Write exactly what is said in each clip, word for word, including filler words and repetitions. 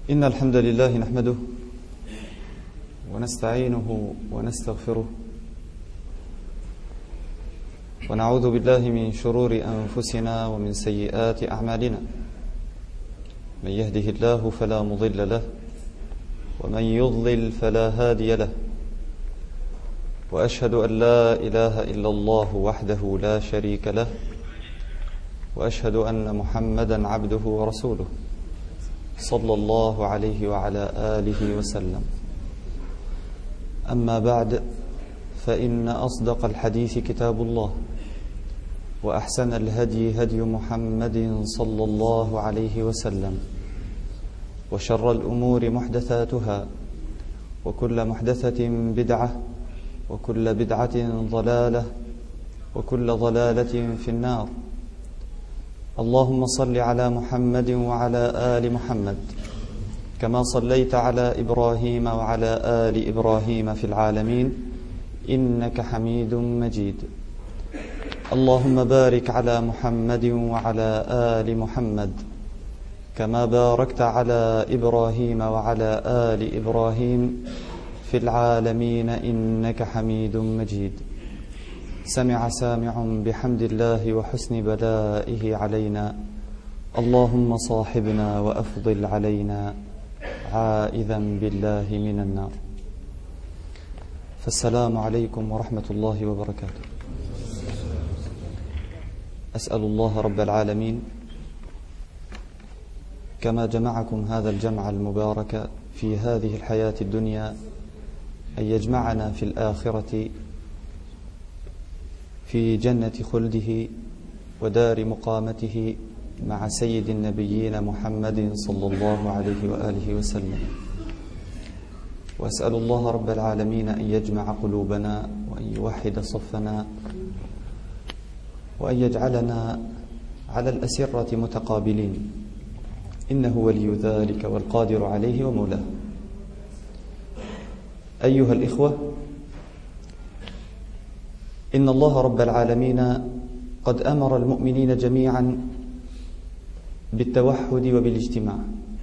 إن الحمد لله نحمده ونستعينه ونستغفره ونعوذ بالله من شرور أنفسنا ومن سيئات أعمالنا. من يهده الله فلا مضل له ومن يضلل فلا هادي له، وأشهد أن لا إله إلا الله وحده لا شريك له، وأشهد أن محمدا عبده ورسوله صلى الله عليه وعلى آله وسلم. أما بعد، فإن أصدق الحديث كتاب الله، وأحسن الهدي هدي محمد صلى الله عليه وسلم، وشر الأمور محدثاتها، وكل محدثة بدعة، وكل بدعة ضلالة، وكل ضلالة في النار. اللهم صل على محمد وعلى آل محمد كما صليت على إبراهيم وعلى آل إبراهيم في العالمين إنك حميد مجيد. اللهم بارك على محمد وعلى آل محمد كما باركت على إبراهيم وعلى آل إبراهيم في العالمين إنك حميد مجيد. سمع سامع بحمد الله وحسن بلائه علينا، اللهم صاحبنا وأفضل علينا عائذا بالله من النار. فالسلام عليكم ورحمة الله وبركاته. أسأل الله رب العالمين كما جمعكم هذا الجمع المبارك في هذه الحياة الدنيا أن يجمعنا في الآخرة في جنة خلده ودار مقامته مع سيد النبيين محمد صلى الله عليه وآله وسلم. وأسأل الله رب العالمين أن يجمع قلوبنا وأن يوحد صفنا وأن يجعلنا على الأسرة متقابلين، إنه ولي ذلك والقادر عليه ومولاه. أيها الإخوة، إن الله رب العالمين قد أمر المؤمنين جميعا بالتوحد وبالاجتماع،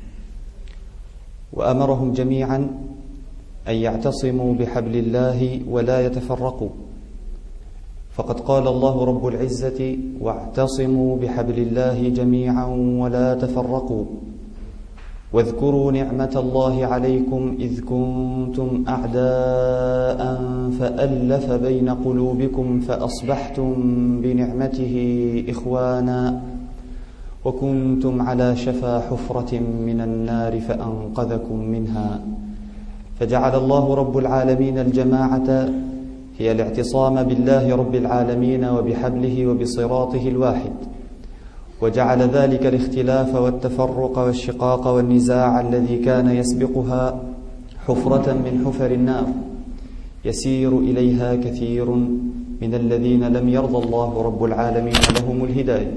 وأمرهم جميعا أن يعتصموا بحبل الله ولا يتفرقوا، فقد قال الله رب العزة: واعتصموا بحبل الله جميعا ولا تفرقوا واذكروا نعمة الله عليكم إذ كنتم أعداء فألف بين قلوبكم فأصبحتم بنعمته إخوانا وكنتم على شفا حفرة من النار فأنقذكم منها. فجعل الله رب العالمين الجماعة هي الاعتصام بالله رب العالمين وبحبله وبصراطه الواحد، وجعل ذلك الاختلاف والتفرق والشقاق والنزاع الذي كان يسبقها حفرة من حفر النار يسير إليها كثير من الذين لم يرضى الله رب العالمين لهم الهداية.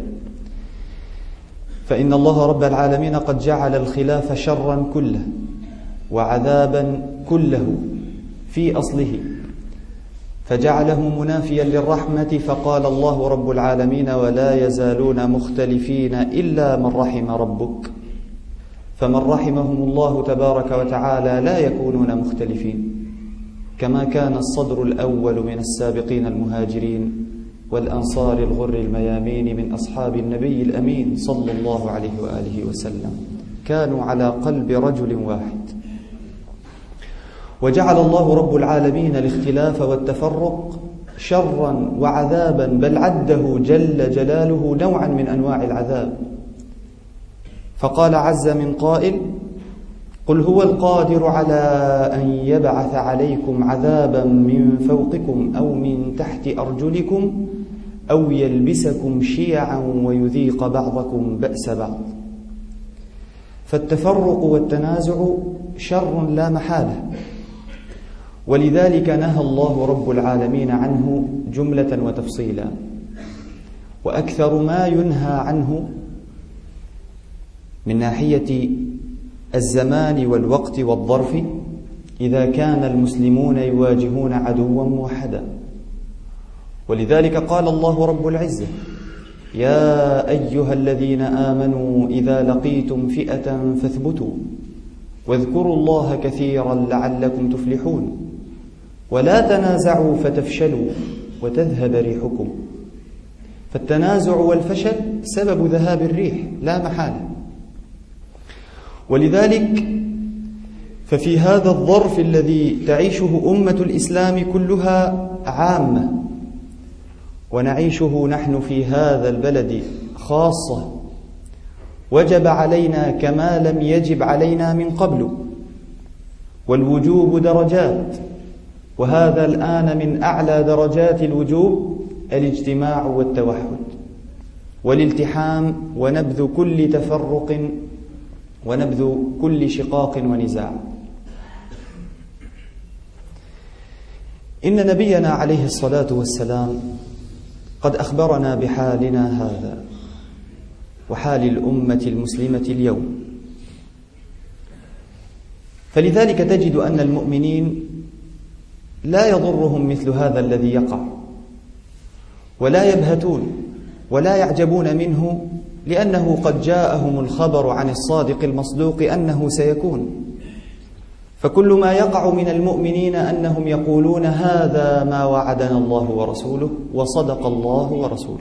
فإن الله رب العالمين قد جعل الخلاف شرا كله وعذابا كله في أصله، فجعله منافيا للرحمة، فقال الله رب العالمين: ولا يزالون مختلفين إلا من رحم ربك. فمن رحمهم الله تبارك وتعالى لا يكونون مختلفين، كما كان الصدر الأول من السابقين المهاجرين والأنصار الغر الميامين من أصحاب النبي الأمين صلى الله عليه وآله وسلم، كانوا على قلب رجل واحد. وجعل الله رب العالمين الاختلاف والتفرق شرا وعذابا، بل عده جل جلاله نوعا من أنواع العذاب. فقال عز من قائل: قل هو القادر على أن يبعث عليكم عذابا من فوقكم أو من تحت أرجلكم أو يلبسكم شيعا ويذيق بعضكم بأس بعض. فالتفرق والتنازع شر لا محالة، ولذلك نهى الله رب العالمين عنه جملة وتفصيلا. وأكثر ما ينهى عنه من ناحية الزمان والوقت والظرف إذا كان المسلمون يواجهون عدوا موحدا. ولذلك قال الله رب العزة: يا أيها الذين آمنوا إذا لقيتم فئة فاثبتوا واذكروا الله كثيرا لعلكم تفلحون ولا تنازعوا فتفشلوا وتذهب ريحكم. فالتنازع والفشل سبب ذهاب الريح لا محالة. ولذلك ففي هذا الظرف الذي تعيشه أمة الإسلام كلها عامة، ونعيشه نحن في هذا البلد خاصة، وجب علينا كما لم يجب علينا من قبل. والوجوب درجات، وهذا الآن من أعلى درجات الوجوب الاجتماع والتوحد والالتحام ونبذ كل تفرق ونبذ كل شقاق ونزاع. إن نبينا عليه الصلاة والسلام قد أخبرنا بحالنا هذا وحال الأمة المسلمة اليوم، فلذلك تجد أن المؤمنين لا يضرهم مثل هذا الذي يقع، ولا يبهتون ولا يعجبون منه، لأنه قد جاءهم الخبر عن الصادق المصدوق أنه سيكون. فكل ما يقع من المؤمنين أنهم يقولون هذا ما وعدنا الله ورسوله وصدق الله ورسوله.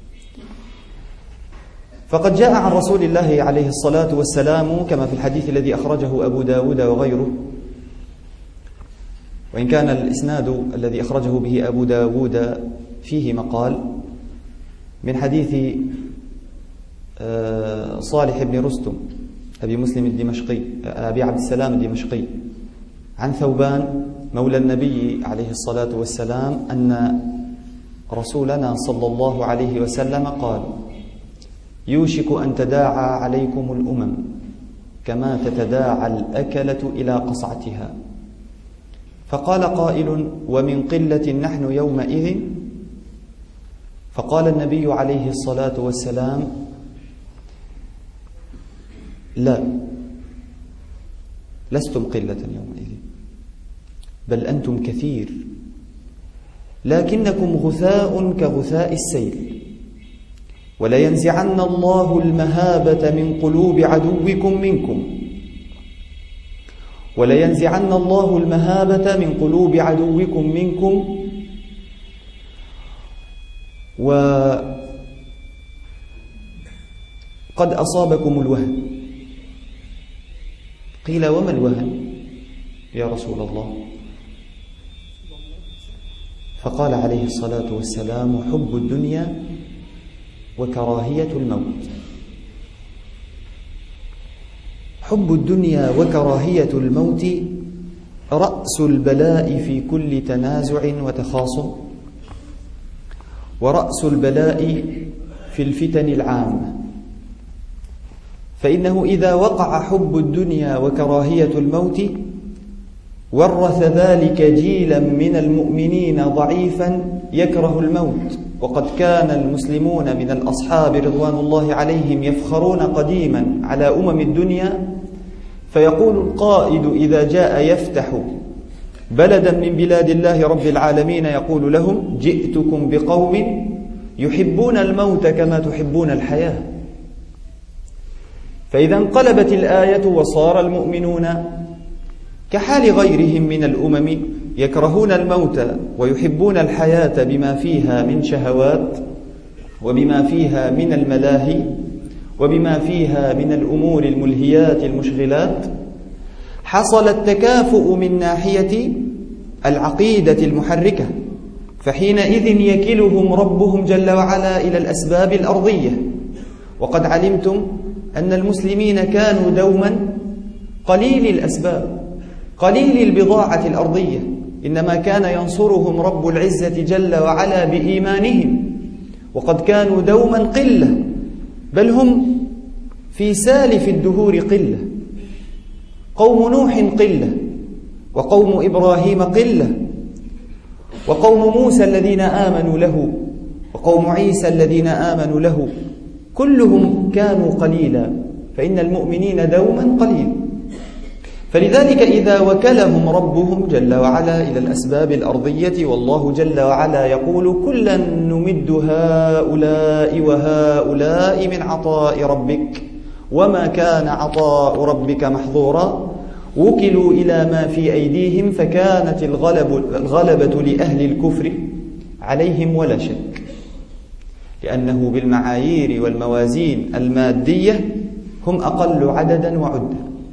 فقد جاء عن رسول الله عليه الصلاة والسلام كما في الحديث الذي أخرجه أبو داود وغيره، وإن كان الإسناد الذي أخرجه به أبو داود فيه مقال، من حديث صالح بن رستم أبي مسلم الدمشقي أبي عبد السلام الدمشقي عن ثوبان مولى النبي عليه الصلاة والسلام أن رسولنا صلى الله عليه وسلم قال: يوشك أن تداعى عليكم الأمم كما تتداعى الأكلة إلى قصعتها. فقال قائل: ومن قلة نحن يومئذ؟ فقال النبي عليه الصلاة والسلام: لا، لستم قلة يومئذ، بل أنتم كثير، لكنكم غثاء كغثاء السيل، ولينزعن الله المهابة من قلوب عدوكم منكم ولينزعن الله المهابة من قلوب عدوكم منكم وقد أصابكم الوهن. قيل: وما الوهن يا رسول الله؟ فقال عليه الصلاة والسلام: حب الدنيا وكراهية الموت. حب الدنيا وكراهية الموت رأس البلاء في كل تنازع وتخاصم، ورأس البلاء في الفتن العامة. فإنه إذا وقع حب الدنيا وكراهية الموت ورث ذلك جيلا من المؤمنين ضعيفا يكره الموت. وقد كان المسلمون من الأصحاب رضوان الله عليهم يفخرون قديما على أمم الدنيا، فيقول القائد إذا جاء يفتح بلدا من بلاد الله رب العالمين يقول لهم: جئتكم بقوم يحبون الموت كما تحبون الحياة. فإذا انقلبت الآية وصار المؤمنون كحال غيرهم من الأمم يكرهون الموت ويحبون الحياة بما فيها من شهوات، وبما فيها من الملاهي، وبما فيها من الأمور الملهيات المشغلات، حصل التكافؤ من ناحية العقيدة المحركة، فحينئذ يكلهم ربهم جل وعلا إلى الأسباب الأرضية. وقد علمتم أن المسلمين كانوا دوما قليل الأسباب، قليل البضاعة الأرضية، إنما كان ينصرهم رب العزة جل وعلا بإيمانهم. وقد كانوا دوما قلة، بل هم في سالف الدهور قلة. قوم نوح قلة، وقوم إبراهيم قلة، وقوم موسى الذين آمنوا له، وقوم عيسى الذين آمنوا له، كلهم كانوا قليلا. فإن المؤمنين دوما قليل. فلذلك إذا وكلهم ربهم جل وعلا إلى الأسباب الأرضية، والله جل وعلا يقول: كلا نمد هؤلاء وهؤلاء من عطاء ربك وما كان عطاء ربك محظورا. وكلوا إلى ما في أيديهم فكانت الغلب الغلبة لأهل الكفر عليهم ولا شك، لأنه بالمعايير والموازين المادية هم أقل عددا وعدة.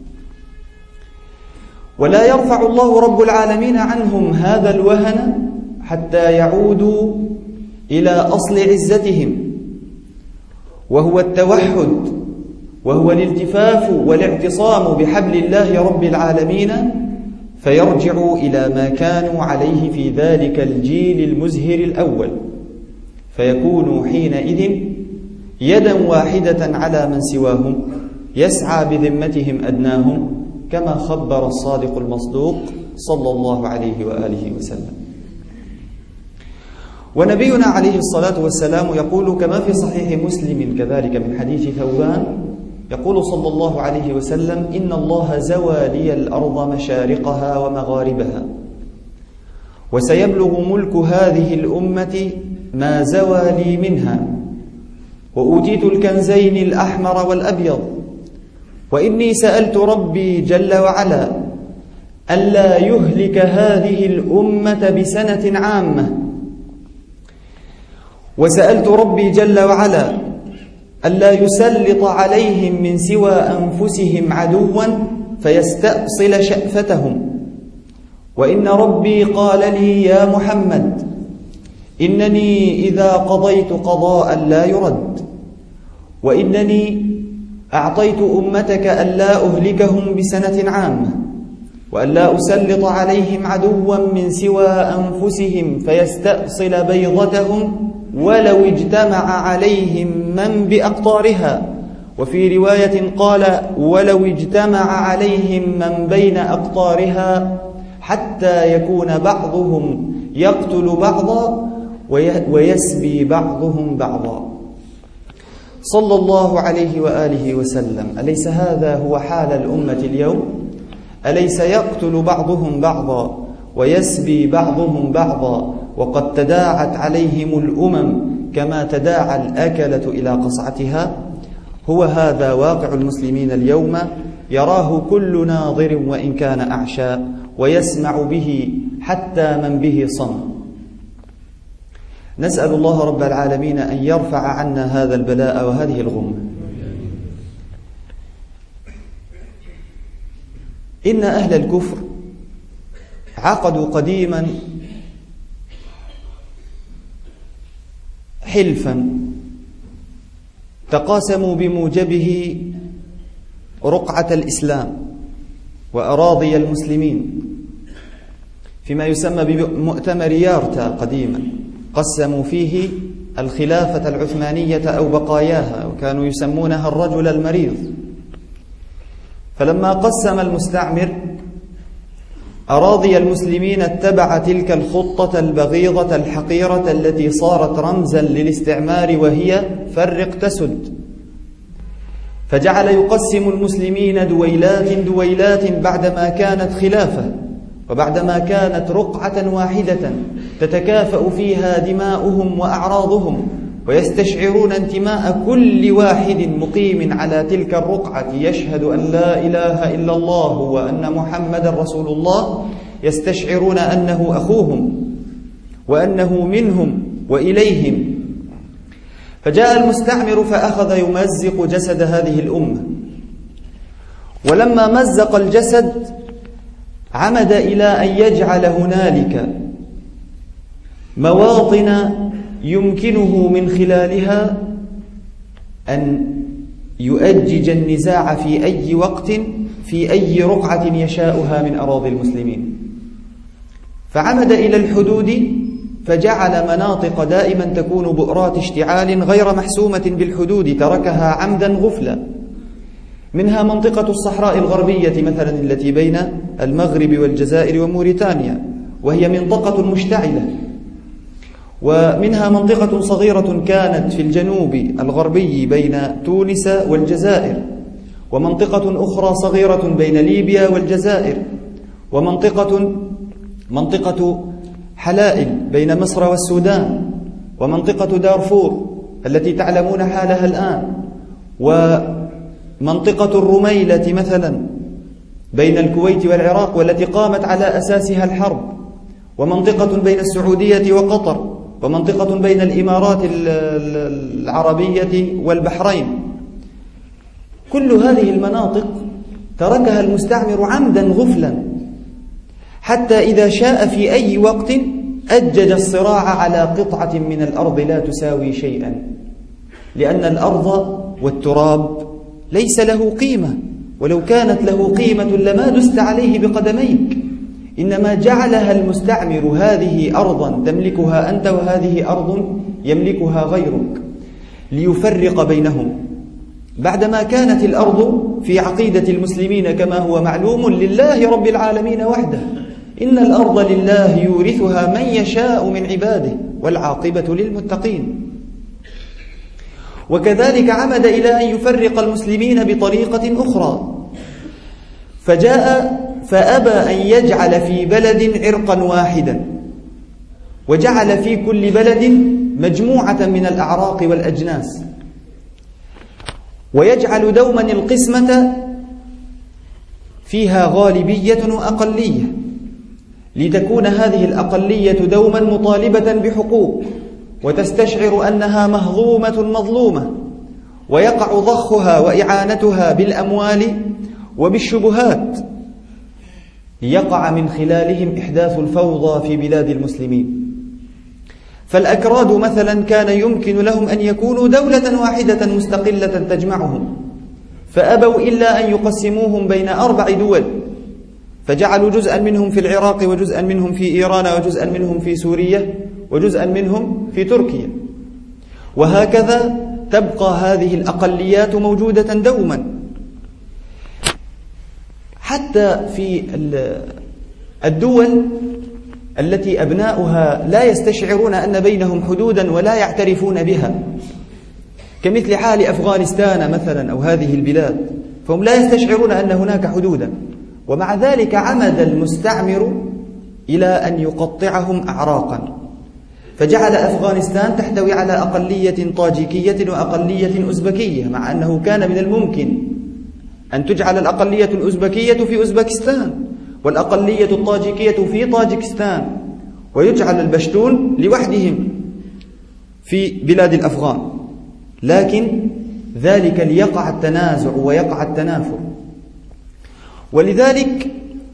ولا يرفع الله رب العالمين عنهم هذا الوهن حتى يعودوا إلى أصل عزتهم، وهو التوحد، وهو الالتفاف والاعتصام بحبل الله رب العالمين، فيرجعوا إلى ما كانوا عليه في ذلك الجيل المزهر الأول، فيكونوا حينئذ يدا واحدة على من سواهم، يسعى بذمتهم أدناهم، كما خبر الصادق المصدوق صلى الله عليه وآله وسلم. ونبينا عليه الصلاة والسلام يقول كما في صحيح مسلم كذلك من حديث ثوبان، يقول صلى الله عليه وسلم: إن الله زوى لي الأرض مشارقها ومغاربها، وسيبلغ ملك هذه الأمة ما زوى لي منها، وأوتيت الكنزين الأحمر والأبيض، وإني سألت ربي جل وعلا ألا يهلك هذه الأمة بسنة عامة، وسألت ربي جل وعلا ألا يسلط عليهم من سوى أنفسهم عدوا فيستأصل شأفتهم، وإن ربي قال لي يا محمد إنني إذا قضيت قضاء لا يرد، وإنني أعطيت أمتك ألا أهلكهم بسنة عامة، وألا أسلط عليهم عدوا من سوى أنفسهم فيستأصل بيضتهم ولو اجتمع عليهم من بأقطارها، وفي رواية قال ولو اجتمع عليهم من بين أقطارها، حتى يكون بعضهم يقتل بعضا ويسبي بعضهم بعضا. صلى الله عليه وآله وسلم. أليس هذا هو حال الأمة اليوم؟ أليس يقتل بعضهم بعضا ويسبي بعضهم بعضا، وقد تداعت عليهم الأمم كما تداعى الأكلة إلى قصعتها؟ هو هذا واقع المسلمين اليوم، يراه كل ناظر وإن كان أعشى، ويسمع به حتى من به صم. نسأل الله رب العالمين أن يرفع عنا هذا البلاء وهذه الغمة. إن أهل الكفر عقدوا قديما حلفا تقاسموا بموجبه رقعة الإسلام وأراضي المسلمين، فيما يسمى بمؤتمر يارتا قديما، قسموا فيه الخلافة العثمانية أو بقاياها، وكانوا يسمونها الرجل المريض. فلما قسم المستعمر أراضي المسلمين اتبع تلك الخطة البغيضة الحقيرة التي صارت رمزا للاستعمار، وهي فرق تسد، فجعل يقسم المسلمين دويلات دويلات بعدما كانت خلافة، وبعدما كانت رقعة واحدة تتكافأ فيها دماؤهم وأعراضهم، ويستشعرون انتماء كل واحد مقيم على تلك الرقعة يشهد أن لا إله إلا الله وأن محمد رسول الله، يستشعرون أنه أخوهم وأنه منهم وإليهم. فجاء المستعمر فأخذ يمزق جسد هذه الأمة، ولما مزق الجسد عمد إلى أن يجعل هنالك مواطن يمكنه من خلالها أن يؤجج النزاع في أي وقت في أي رقعة يشاؤها من أراضي المسلمين. فعمد إلى الحدود، فجعل مناطق دائما تكون بؤرات اشتعال غير محسومة بالحدود، تركها عمدا غفلا، منها منطقة الصحراء الغربية مثلا التي بين المغرب والجزائر وموريتانيا، وهي منطقة مشتعلة، ومنها منطقة صغيرة كانت في الجنوب الغربي بين تونس والجزائر، ومنطقة أخرى صغيرة بين ليبيا والجزائر، ومنطقة منطقة حلائل بين مصر والسودان، ومنطقة دارفور التي تعلمون حالها الآن، ومنطقة الرميلة مثلا بين الكويت والعراق والتي قامت على أساسها الحرب، ومنطقة بين السعودية وقطر، ومنطقة بين الإمارات العربية والبحرين. كل هذه المناطق تركها المستعمر عمدا غفلا، حتى إذا شاء في أي وقت أجج الصراع على قطعة من الأرض لا تساوي شيئا، لأن الأرض والتراب ليس له قيمة، ولو كانت له قيمة لما دست عليه بقدميك، إنما جعلها المستعمر هذه أرضا تملكها أنت وهذه أرض يملكها غيرك ليفرق بينهم، بعدما كانت الأرض في عقيدة المسلمين كما هو معلوم لله رب العالمين وحده. إن الأرض لله يورثها من يشاء من عباده والعاقبة للمتقين. وكذلك عمد إلى أن يفرق المسلمين بطريقة أخرى، فجاء فأبى أن يجعل في بلد عرقا واحدا، وجعل في كل بلد مجموعة من الأعراق والأجناس، ويجعل دوما القسمة فيها غالبية وأقلية، لتكون هذه الأقلية دوما مطالبة بحقوق، وتستشعر أنها مهضومة مظلومة، ويقع ضخها وإعانتها بالأموال وبالشبهات، ليقع من خلالهم إحداث الفوضى في بلاد المسلمين. فالأكراد مثلا كان يمكن لهم أن يكونوا دولة واحدة مستقلة تجمعهم، فأبوا إلا أن يقسموهم بين أربع دول، فجعلوا جزءا منهم في العراق، وجزءا منهم في إيران، وجزءا منهم في سوريا، وجزءا منهم في تركيا، وهكذا تبقى هذه الأقليات موجودة دوما، حتى في الدول التي أبناؤها لا يستشعرون أن بينهم حدودا ولا يعترفون بها، كمثل حال أفغانستان مثلا أو هذه البلاد، فهم لا يستشعرون أن هناك حدودا، ومع ذلك عمد المستعمر إلى أن يقطعهم أعراقا، فجعل أفغانستان تحتوي على أقلية طاجيكية وأقلية أزبكية، مع أنه كان من الممكن أن تجعل الأقلية الأزبكية في أزبكستان، والأقلية الطاجيكية في طاجكستان، ويجعل البشتون لوحدهم في بلاد الأفغان، لكن ذلك ليقع التنازع ويقع التنافر. ولذلك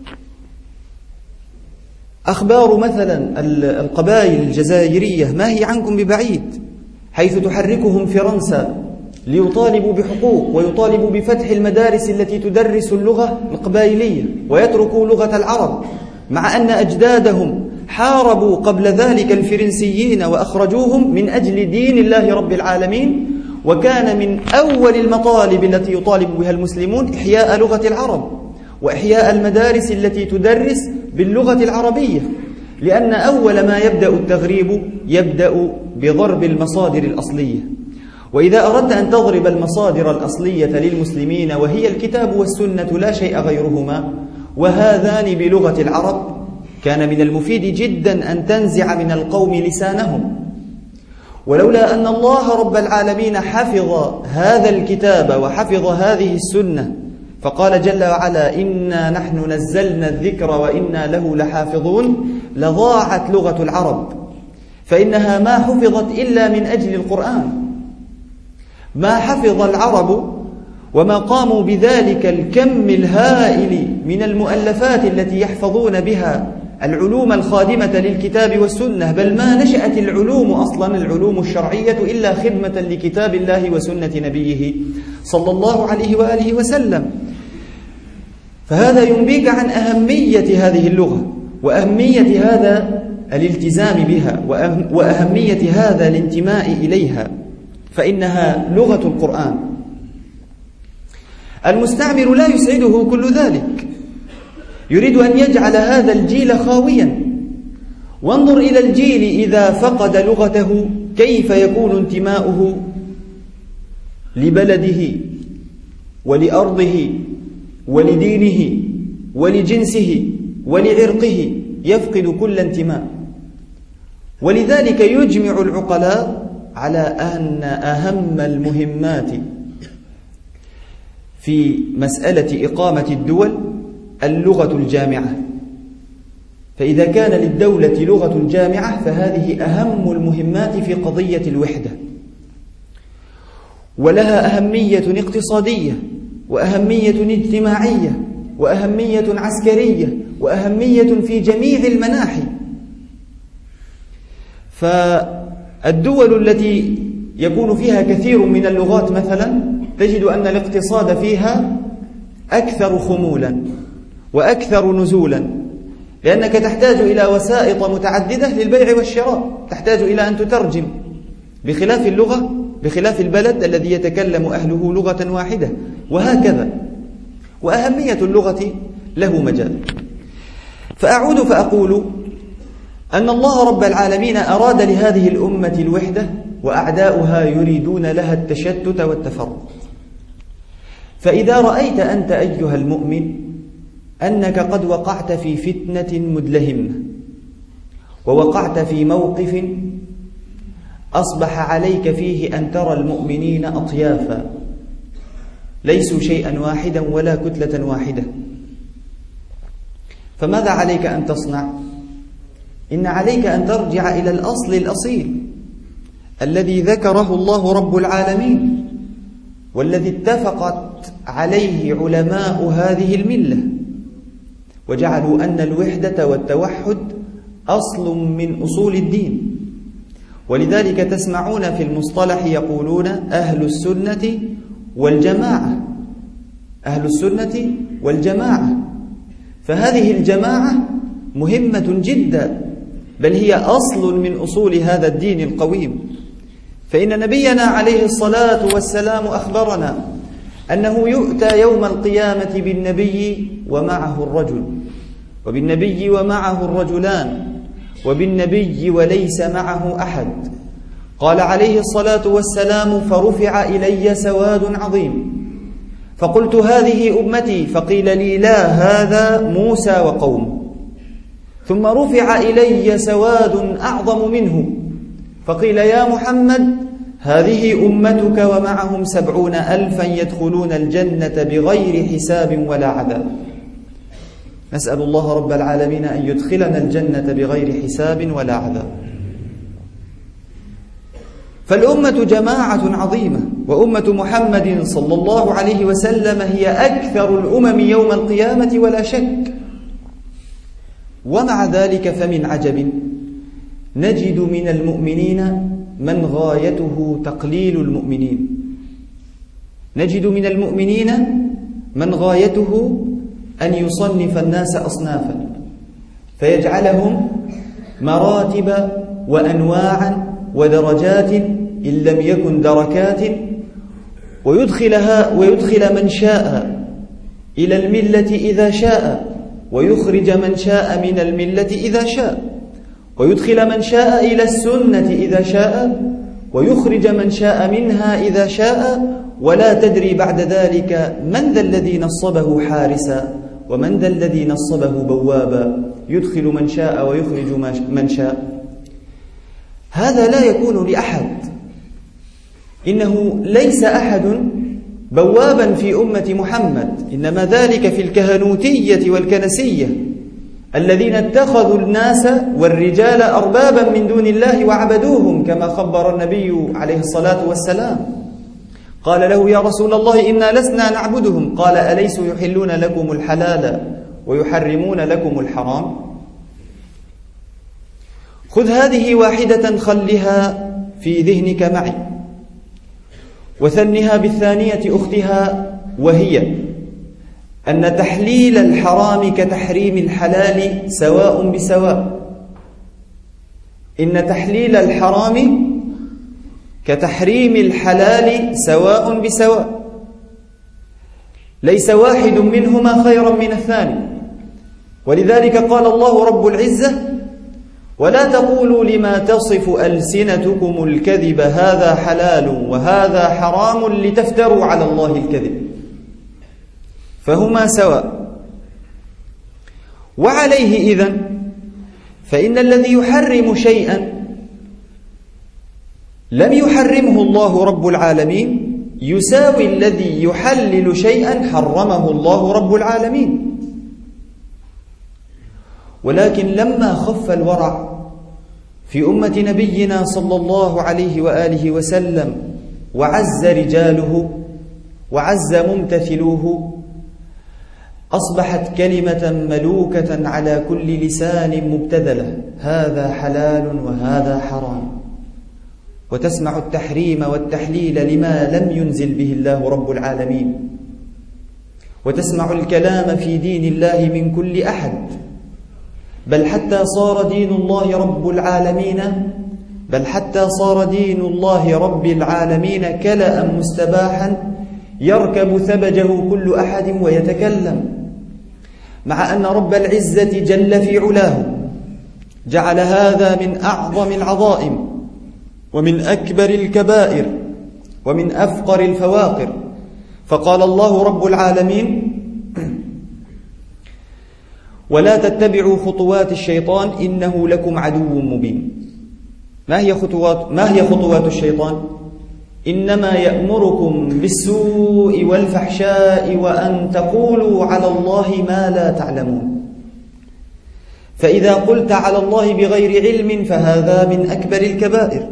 أخبار مثلا القبائل الجزائرية ما هي عنكم ببعيد، حيث تحركهم فرنسا ليطالبوا بحقوق ويطالبوا بفتح المدارس التي تدرس اللغة القبائلية ويتركوا لغة العرب، مع أن أجدادهم حاربوا قبل ذلك الفرنسيين وأخرجوهم من أجل دين الله رب العالمين، وكان من أول المطالب التي يطالب بها المسلمون إحياء لغة العرب وإحياء المدارس التي تدرس باللغة العربية، لأن أول ما يبدأ التغريب يبدأ بضرب المصادر الأصلية، وإذا أردت أن تضرب المصادر الأصلية للمسلمين وهي الكتاب والسنة لا شيء غيرهما، وهذان بلغة العرب، كان من المفيد جدا أن تنزع من القوم لسانهم. ولولا أن الله رب العالمين حفظ هذا الكتاب وحفظ هذه السنة، فقال جل وعلا إنا نحن نزلنا الذكر وإنا له لحافظون، لضاعت لغة العرب، فإنها ما حفظت إلا من أجل القرآن. ما حفظ العرب وما قاموا بذلك الكم الهائل من المؤلفات التي يحفظون بها العلوم الخادمة للكتاب والسنة، بل ما نشأت العلوم أصلا العلوم الشرعية إلا خدمة لكتاب الله وسنة نبيه صلى الله عليه وآله وسلم. فهذا ينبيك عن أهمية هذه اللغة وأهمية هذا الالتزام بها وأهمية هذا الانتماء إليها، فإنها لغة القرآن. المستعمر لا يسعده كل ذلك، يريد أن يجعل هذا الجيل خاويا. وانظر إلى الجيل إذا فقد لغته كيف يكون انتماؤه لبلده ولأرضه ولدينه ولجنسه ولعرقه، يفقد كل انتماء. ولذلك يجمع العقلاء على أن أهم المهمات في مسألة إقامة الدول اللغة الجامعة. فإذا كان للدولة لغة جامعة فهذه أهم المهمات في قضية الوحدة، ولها أهمية اقتصادية وأهمية اجتماعية وأهمية عسكرية وأهمية في جميع المناحي. فالدول التي يكون فيها كثير من اللغات مثلا تجد أن الاقتصاد فيها أكثر خمولا وأكثر نزولا، لأنك تحتاج إلى وسائط متعددة للبيع والشراء، تحتاج إلى أن تترجم، بخلاف اللغة بخلاف البلد الذي يتكلم أهله لغة واحدة، وهكذا. وأهمية اللغة له مجال. فأعود فأقول أن الله رب العالمين أراد لهذه الأمة الوحدة، وأعداؤها يريدون لها التشتت والتفرق. فإذا رأيت أنت أيها المؤمن أنك قد وقعت في فتنة مدلهمة، ووقعت في موقف أصبح عليك فيه أن ترى المؤمنين أطيافا، ليسوا شيئا واحدا ولا كتلة واحدة، فماذا عليك أن تصنع؟ إن عليك أن ترجع إلى الأصل الأصيل الذي ذكره الله رب العالمين، والذي اتفقت عليه علماء هذه الملة، وجعلوا أن الوحدة والتوحد أصل من أصول الدين. ولذلك تسمعون في المصطلح يقولون أهل السنة والجماعة، أهل السنة والجماعة. فهذه الجماعة مهمة جدا، بل هي أصل من أصول هذا الدين القويم. فإن نبينا عليه الصلاة والسلام أخبرنا أنه يؤتى يوم القيامة بالنبي ومعه الرجل، وبالنبي ومعه الرجلان، وبالنبي وليس معه أحد. قال عليه الصلاة والسلام: فرفع إلي سواد عظيم، فقلت هذه أمتي، فقيل لي لا، هذا موسى وقومه. ثم رفع إلي سواد أعظم منه، فقيل يا محمد هذه أمتك ومعهم سبعون ألفا يدخلون الجنة بغير حساب ولا عذاب. نسأل الله رب العالمين أن يدخلنا الجنة بغير حساب ولا عذاب. فالأمة جماعة عظيمة، وأمة محمد صلى الله عليه وسلم هي أكثر الأمم يوم القيامة ولا شك. ومع ذلك فمن عجب نجد من المؤمنين من غايته تقليل المؤمنين، نجد من المؤمنين من غايته أن يصنف الناس أصنافا، فيجعلهم مراتب وأنواعا ودرجات إن لم يكن دركات، ويدخلها ويدخل من شاء إلى الملة إذا شاء، ويخرج من شاء من الملة إذا شاء، ويدخل من شاء إلى السنة إذا شاء، ويخرج من شاء منها إذا شاء، ولا تدري بعد ذلك من ذا الذي نصبه حارسا ومن ذا الذي نصبه بوابا، يدخل من شاء ويخرج من شاء. هذا لا يكون لأحد، إنه ليس أحد بوابا في أمة محمد، إنما ذلك في الكهنوتية والكنسية الذين اتخذوا الناس والرجال أربابا من دون الله وعبدوهم، كما خبر النبي عليه الصلاة والسلام. قال له: يا رسول الله إنا لسنا نعبدهم. قال: أليسوا يحلون لكم الحلال ويحرمون لكم الحرام؟ خذ هذه واحدة خلها في ذهنك معي، وثنها بالثانية أختها، وهي أن تحليل الحرام كتحريم الحلال سواء بسواء. إن تحليل الحرام كتحريم الحلال سواء بسواء، ليس واحد منهما خيرا من الثاني. ولذلك قال الله رب العزة: ولا تقولوا لما تصف ألسنتكم الكذب هذا حلال وهذا حرام لتفتروا على الله الكذب. فهما سواء. وعليه إذن فإن الذي يحرم شيئا لم يحرمه الله رب العالمين يساوي الذي يحلل شيئا حرمه الله رب العالمين. ولكن لما خف الورع في أمة نبينا صلى الله عليه وآله وسلم وعز رجاله وعز ممتثلوه، أصبحت كلمة ملوكة على كل لسان مبتذلة: هذا حلال وهذا حرام. وتسمع التحريم والتحليل لما لم ينزل به الله رب العالمين، وتسمع الكلام في دين الله من كل أحد، بل حتى صار دين الله رب العالمين بل حتى صار دين الله رب العالمين كلأ مستباحا يركب ثبجه كل أحد ويتكلم، مع أن رب العزة جل في علاه جعل هذا من أعظم العظائم ومن أكبر الكبائر ومن أفقر الفواقر. فقال الله رب العالمين: ولا تتبعوا خطوات الشيطان إنه لكم عدو مبين. ما هي خطوات ما هي خطوات الشيطان؟ إنما يأمركم بالسوء والفحشاء وأن تقولوا على الله ما لا تعلمون. فإذا قلت على الله بغير علم فهذا من أكبر الكبائر.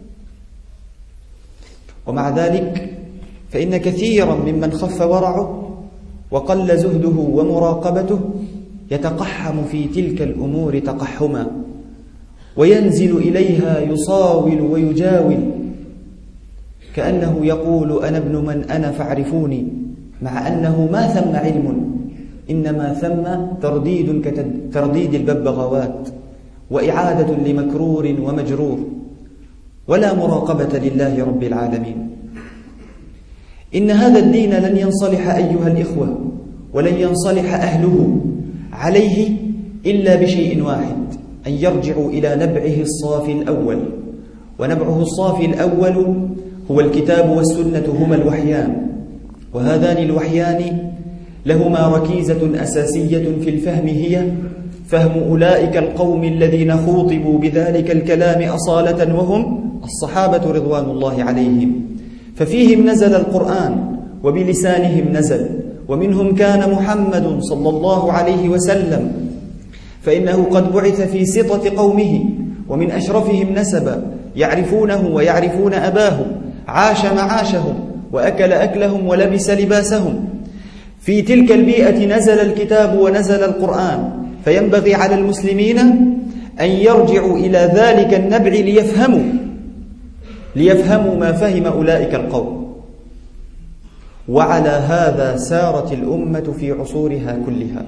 ومع ذلك فإن كثيرا ممن خف ورعه وقل زهده ومراقبته يتقحم في تلك الأمور تقحما، وينزل إليها يصاول ويجاول كأنه يقول: أنا ابن من أنا فاعرفوني، مع أنه ما ثم علم، إنما ثم ترديد كترديد الببغاوات وإعادة لمكرور ومجرور، ولا مراقبة لله رب العالمين. إن هذا الدين لن ينصلح أيها الإخوة ولن ينصلح أهله عليه إلا بشيء واحد: أن يرجعوا إلى نبعه الصافي الأول. ونبعه الصافي الأول هو الكتاب والسنة، هما الوحيان، وهذان الوحيان لهما ركيزة أساسية في الفهم، هي فهم أولئك القوم الذين خوطبوا بذلك الكلام أصالة، وهم الصحابة رضوان الله عليهم. ففيهم نزل القرآن وبلسانهم نزل، ومنهم كان محمد صلى الله عليه وسلم، فإنه قد بعث في سطة قومه ومن أشرفهم نسبا، يعرفونه ويعرفون أباه، عاش معاشهم وأكل أكلهم ولبس لباسهم. في تلك البيئة نزل الكتاب ونزل القرآن، فينبغي على المسلمين أن يرجعوا إلى ذلك النبع ليفهموا ليفهموا ما فهم أولئك القوم. وعلى هذا سارت الأمة في عصورها كلها.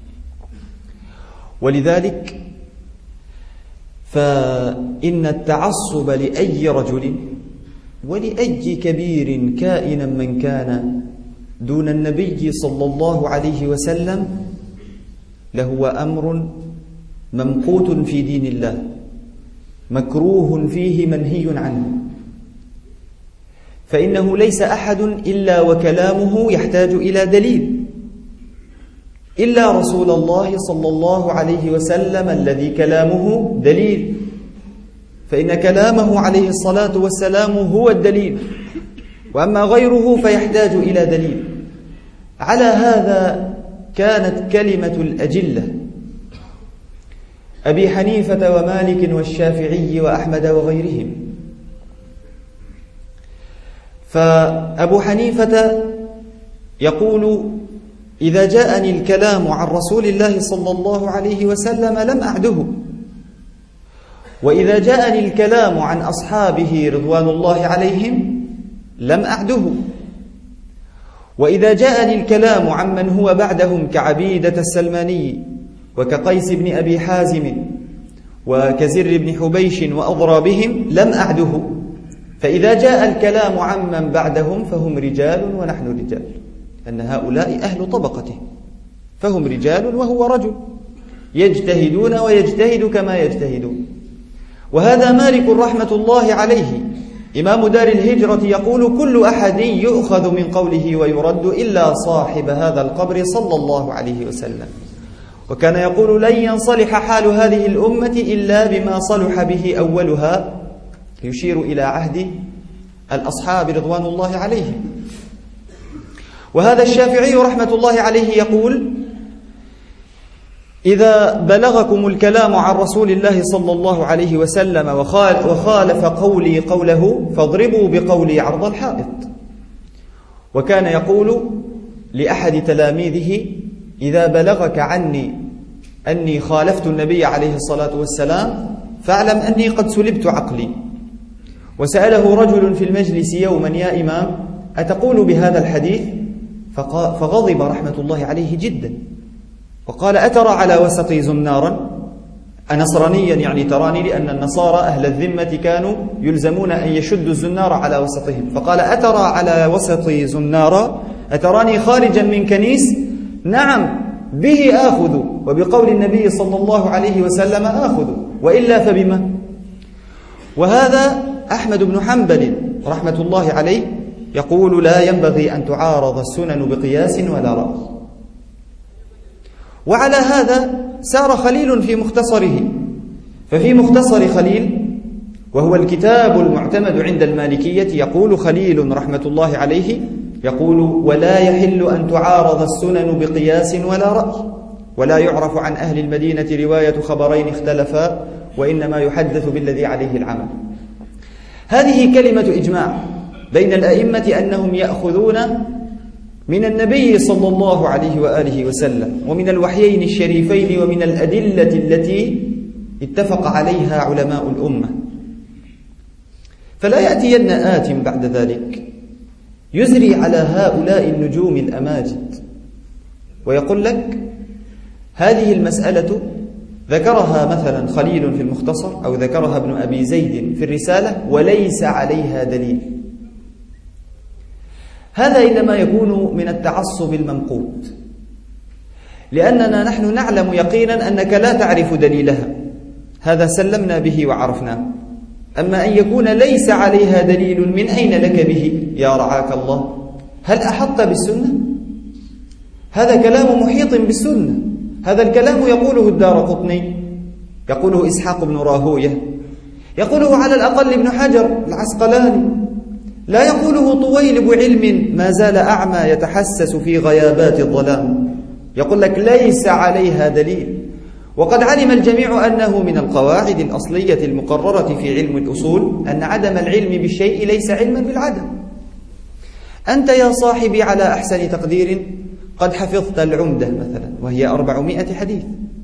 ولذلك فإن التعصب لأي رجل ولأي كبير كائنا من كان دون النبي صلى الله عليه وسلم لهو أمر ممقوت في دين الله، مكروه فيه منهي عنه. فإنه ليس أحد إلا وكلامه يحتاج إلى دليل، إلا رسول الله صلى الله عليه وسلم الذي كلامه دليل، فإن كلامه عليه الصلاة والسلام هو الدليل، وأما غيره فيحتاج إلى دليل. على هذا كانت كلمة الأجلة أبي حنيفة ومالك والشافعي وأحمد وغيرهم. فأبو حنيفة يقول: إذا جاءني الكلام عن رسول الله صلى الله عليه وسلم لم أعده، وإذا جاءني الكلام عن أصحابه رضوان الله عليهم لم أعده، وإذا جاءني الكلام عن من هو بعدهم كعبيدة السلماني وكقيس بن أبي حازم وكزر بن حبيش وأضرابهم لم أعده. فإذا جاء الكلام عن من بعدهم فهم رجال ونحن رجال، أن هؤلاء أهل طبقته، فهم رجال وهو رجل، يجتهدون ويجتهد كما يجتهدون. وهذا مالك رحمة الله عليه إمام دار الهجرة يقول: كل أحد يؤخذ من قوله ويرد إلا صاحب هذا القبر صلى الله عليه وسلم. وكان يقول: لن ينصلح حال هذه الأمة إلا بما صلح به أولها، يشير إلى عهد الأصحاب رضوان الله عليهم. وهذا الشافعي رحمة الله عليه يقول: إذا بلغكم الكلام عن رسول الله صلى الله عليه وسلم وخالف قولي قوله فاضربوا بقولي عرض الحائط. وكان يقول لأحد تلاميذه: إذا بلغك عني أني خالفت النبي عليه الصلاة والسلام فاعلم أني قد سلبت عقلي. وسأله رجل في المجلس يوما: يا إمام، أتقول بهذا الحديث؟ فغضب رحمة الله عليه جدا وقال: أترى على وسطي زنارا؟ أنصرانيا يعني تراني؟ لأن النصارى أهل الذمة كانوا يلزمون أن يشدوا الزنار على وسطهم. فقال: أترى على وسطي زنارا؟ أتراني خارجا من كنيس؟ نعم، به آخذ، وبقول النبي صلى الله عليه وسلم آخذ، وإلا فبما؟ وهذا أحمد بن حنبل رحمة الله عليه يقول: لا ينبغي أن تعارض السنن بقياس ولا رأي. وعلى هذا سار خليل في مختصره. ففي مختصر خليل، وهو الكتاب المعتمد عند المالكية، يقول خليل رحمة الله عليه يقول: ولا يحل أن تعارض السنن بقياس ولا رأي، ولا يعرف عن أهل المدينة رواية خبرين اختلفا، وإنما يحدث بالذي عليه العمل. هذه كلمة إجماع بين الأئمة أنهم يأخذون من النبي صلى الله عليه وآله وسلم ومن الوحيين الشريفين ومن الأدلة التي اتفق عليها علماء الأمة. فلا يأتين آت بعد ذلك يزري على هؤلاء النجوم الأماجد ويقول لك: هذه المسألة ذكرها مثلا خليل في المختصر أو ذكرها ابن أبي زيد في الرسالة وليس عليها دليل. هذا إنما يكون من التعصب الممقوت، لأننا نحن نعلم يقينا أنك لا تعرف دليلها، هذا سلمنا به وعرفناه. أما أن يكون ليس عليها دليل، من أين لك به يا رعاك الله؟ هل أحط بالسنة؟ هذا كلام محيط بالسنة. هذا الكلام يقوله الدارقطني، يقوله إسحاق بن راهوية، يقوله على الأقل ابن حجر العسقلاني، لا يقوله طويل بعلم ما زال أعمى يتحسس في غيابات الظلام. يقول لك ليس عليها دليل، وقد علم الجميع أنه من القواعد الأصلية المقررة في علم الأصول أن عدم العلم بالشيء ليس علما بالعدم. أنت يا صاحبي على أحسن تقدير قد حفظت العمدة مثلا وهي أربعمائة حديث،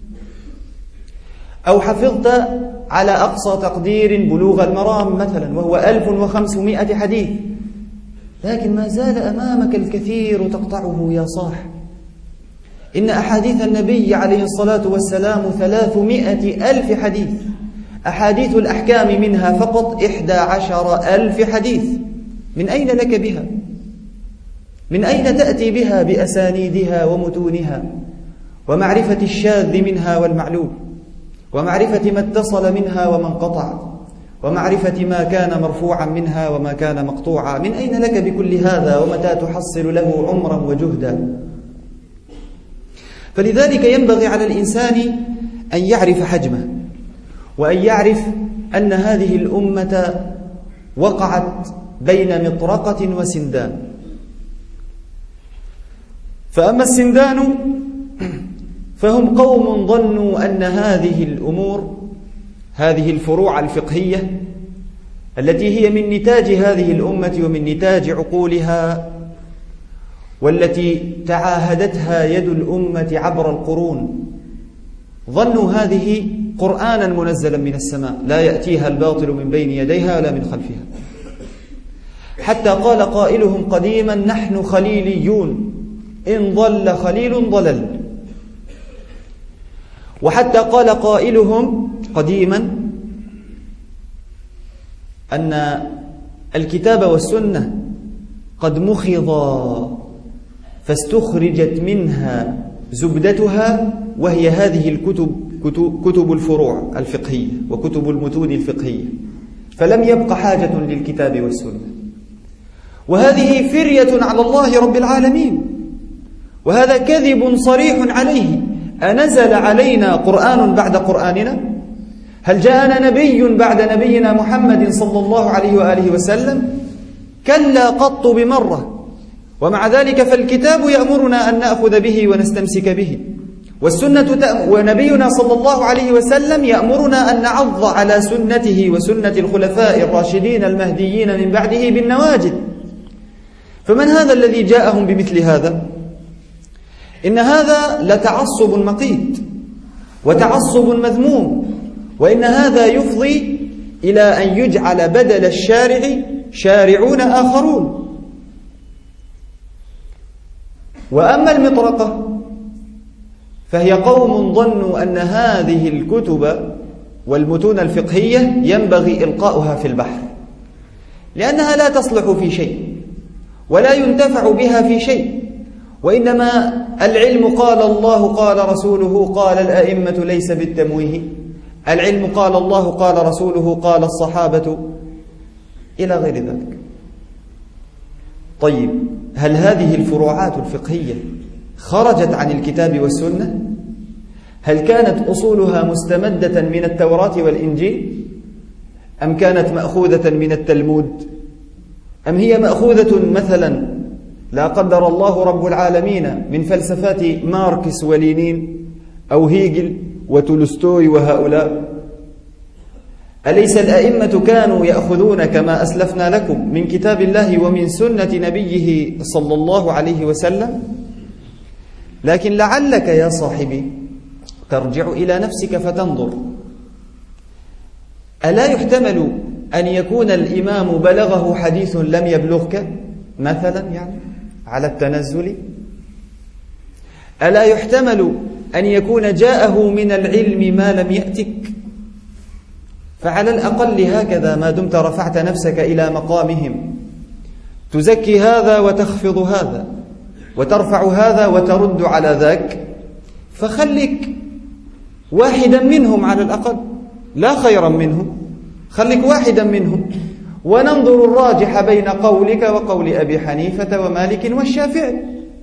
أو حفظت على أقصى تقدير بلوغ المرام مثلا وهو ألف وخمسمائة حديث، لكن ما زال أمامك الكثير تقطعه يا صاح. إن أحاديث النبي عليه الصلاة والسلام ثلاثمائة ألف حديث، أحاديث الأحكام منها فقط إحدى عشر ألف حديث. من أين لك بها؟ من أين تأتي بها بأسانيدها ومتونها ومعرفة الشاذ منها والمعلول ومعرفة ما اتصل منها وما انقطع ومعرفة ما كان مرفوعا منها وما كان مقطوعا؟ من أين لك بكل هذا ومتى تحصل له عمرا وجهدا؟ فلذلك ينبغي على الإنسان أن يعرف حجمه، وأن يعرف أن هذه الأمة وقعت بين مطرقة وسندان. فأما السندان فهم قوم ظنوا أن هذه الأمور، هذه الفروع الفقهية التي هي من نتاج هذه الأمة ومن نتاج عقولها والتي تعاهدتها يد الأمة عبر القرون، ظنوا هذه قرآنا منزلا من السماء لا يأتيها الباطل من بين يديها ولا من خلفها. حتى قال قائلهم قديما: نحن خليليون، إن ضل خليل ضلل. وحتى قال قائلهم قديما أن الكتاب والسنة قد مخضا فاستخرجت منها زبدتها، وهي هذه الكتب كتب الفروع الفقهية وكتب المتون الفقهية، فلم يبق حاجة للكتاب والسنة. وهذه فرية على الله رب العالمين، وهذا كذب صريح عليه. أنزل علينا قرآن بعد قرآننا؟ هل جاءنا نبي بعد نبينا محمد صلى الله عليه وآله وسلم؟ كلا قط بمرة. ومع ذلك فالكتاب يأمرنا أن نأخذ به ونستمسك به، والسنة ونبينا صلى الله عليه وسلم يأمرنا أن نعض على سنته وسنة الخلفاء الراشدين المهديين من بعده بالنواجذ. فمن هذا الذي جاءهم بمثل هذا؟ إن هذا لتعصب مقيت وتعصب مذموم، وإن هذا يفضي إلى أن يجعل بدل الشارع شارعون آخرون. وأما المطرقة فهي قوم ظنوا أن هذه الكتب والمتون الفقهية ينبغي إلقاؤها في البحر، لأنها لا تصلح في شيء ولا ينتفع بها في شيء، وإنما العلم قال الله قال رسوله قال الأئمة ليس بالتمويه، العلم قال الله قال رسوله قال الصحابة إلى غير ذلك. طيب، هل هذه الفروعات الفقهية خرجت عن الكتاب والسنة؟ هل كانت أصولها مستمدة من التوراة والإنجيل؟ أم كانت مأخوذة من التلمود؟ أم هي مأخوذة مثلا لا قدر الله رب العالمين من فلسفات ماركس ولينين أو هيجل وتولستوي وهؤلاء؟ أليس الأئمة كانوا يأخذون كما أسلفنا لكم من كتاب الله ومن سنة نبيه صلى الله عليه وسلم؟ لكن لعلك يا صاحبي ترجع إلى نفسك فتنظر، ألا يحتمل أن يكون الإمام بلغه حديث لم يبلغك مثلا، يعني على التنزل؟ ألا يحتمل أن يكون جاءه من العلم ما لم يأتك؟ فعلى الأقل هكذا ما دمت رفعت نفسك إلى مقامهم، تزكي هذا وتخفض هذا وترفع هذا وترد على ذاك، فخلك واحدا منهم على الأقل، لا خيرا منهم، خلك واحدا منهم، وننظر الراجح بين قولك وقول أبي حنيفة ومالك والشافعي.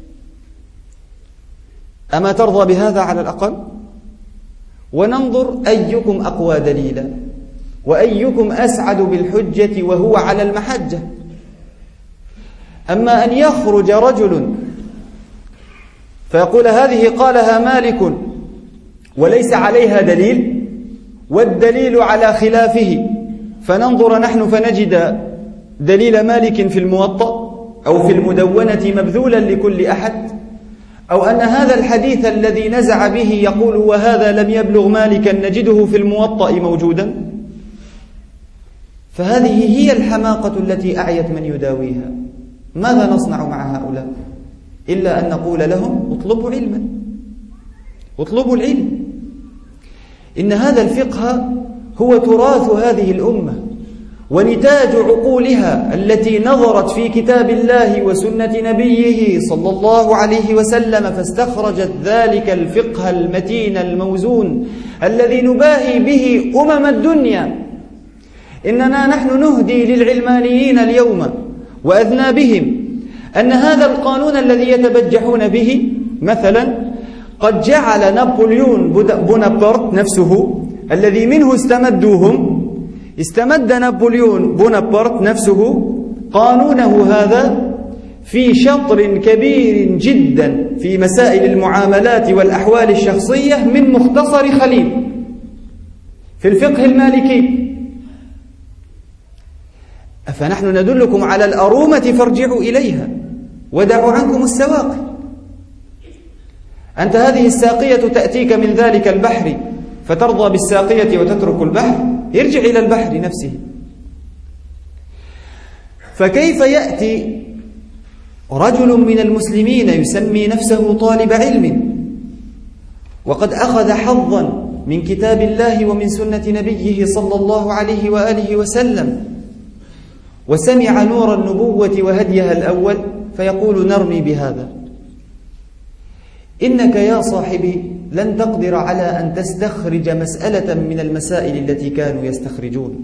أما ترضى بهذا على الأقل؟ وننظر أيكم أقوى دليلا وأيكم أسعد بالحجة وهو على المحجة. أما أن يخرج رجل فيقول هذه قالها مالك وليس عليها دليل والدليل على خلافه، فننظر نحن فنجد دليل مالك في الموطأ أو في المدونة مبذولا لكل أحد، أو أن هذا الحديث الذي نزع به يقول وهذا لم يبلغ مالكا نجده في الموطأ موجودا. فهذه هي الحماقة التي أعيت من يداويها. ماذا نصنع مع هؤلاء إلا أن نقول لهم اطلبوا علما، اطلبوا العلم. إن هذا الفقه هو تراث هذه الأمة ونتاج عقولها التي نظرت في كتاب الله وسنة نبيه صلى الله عليه وسلم فاستخرجت ذلك الفقه المتين الموزون الذي نباهي به أمم الدنيا. إننا نحن نهدي للعلمانيين اليوم وأذنابهم أن هذا القانون الذي يتبجحون به مثلا قد جعل نابليون بونابرت نفسه الذي منه استمدوهم، استمد نابليون بونابرت نفسه قانونه هذا في شطر كبير جدا في مسائل المعاملات والأحوال الشخصية من مختصر خليل في الفقه المالكي. فنحن ندلكم على الأرومة فارجعوا إليها ودعوا عنكم السواقي. أنت هذه الساقية تأتيك من ذلك البحر فترضى بالساقية وتترك البحر؟ ارجع إلى البحر نفسه. فكيف يأتي رجل من المسلمين يسمي نفسه طالب علم وقد أخذ حظا من كتاب الله ومن سنة نبيه صلى الله عليه وآله وسلم وسمع نور النبوة وهديها الأول فيقول نرمي بهذا؟ إنك يا صاحبي لن تقدر على أن تستخرج مسألة من المسائل التي كانوا يستخرجون.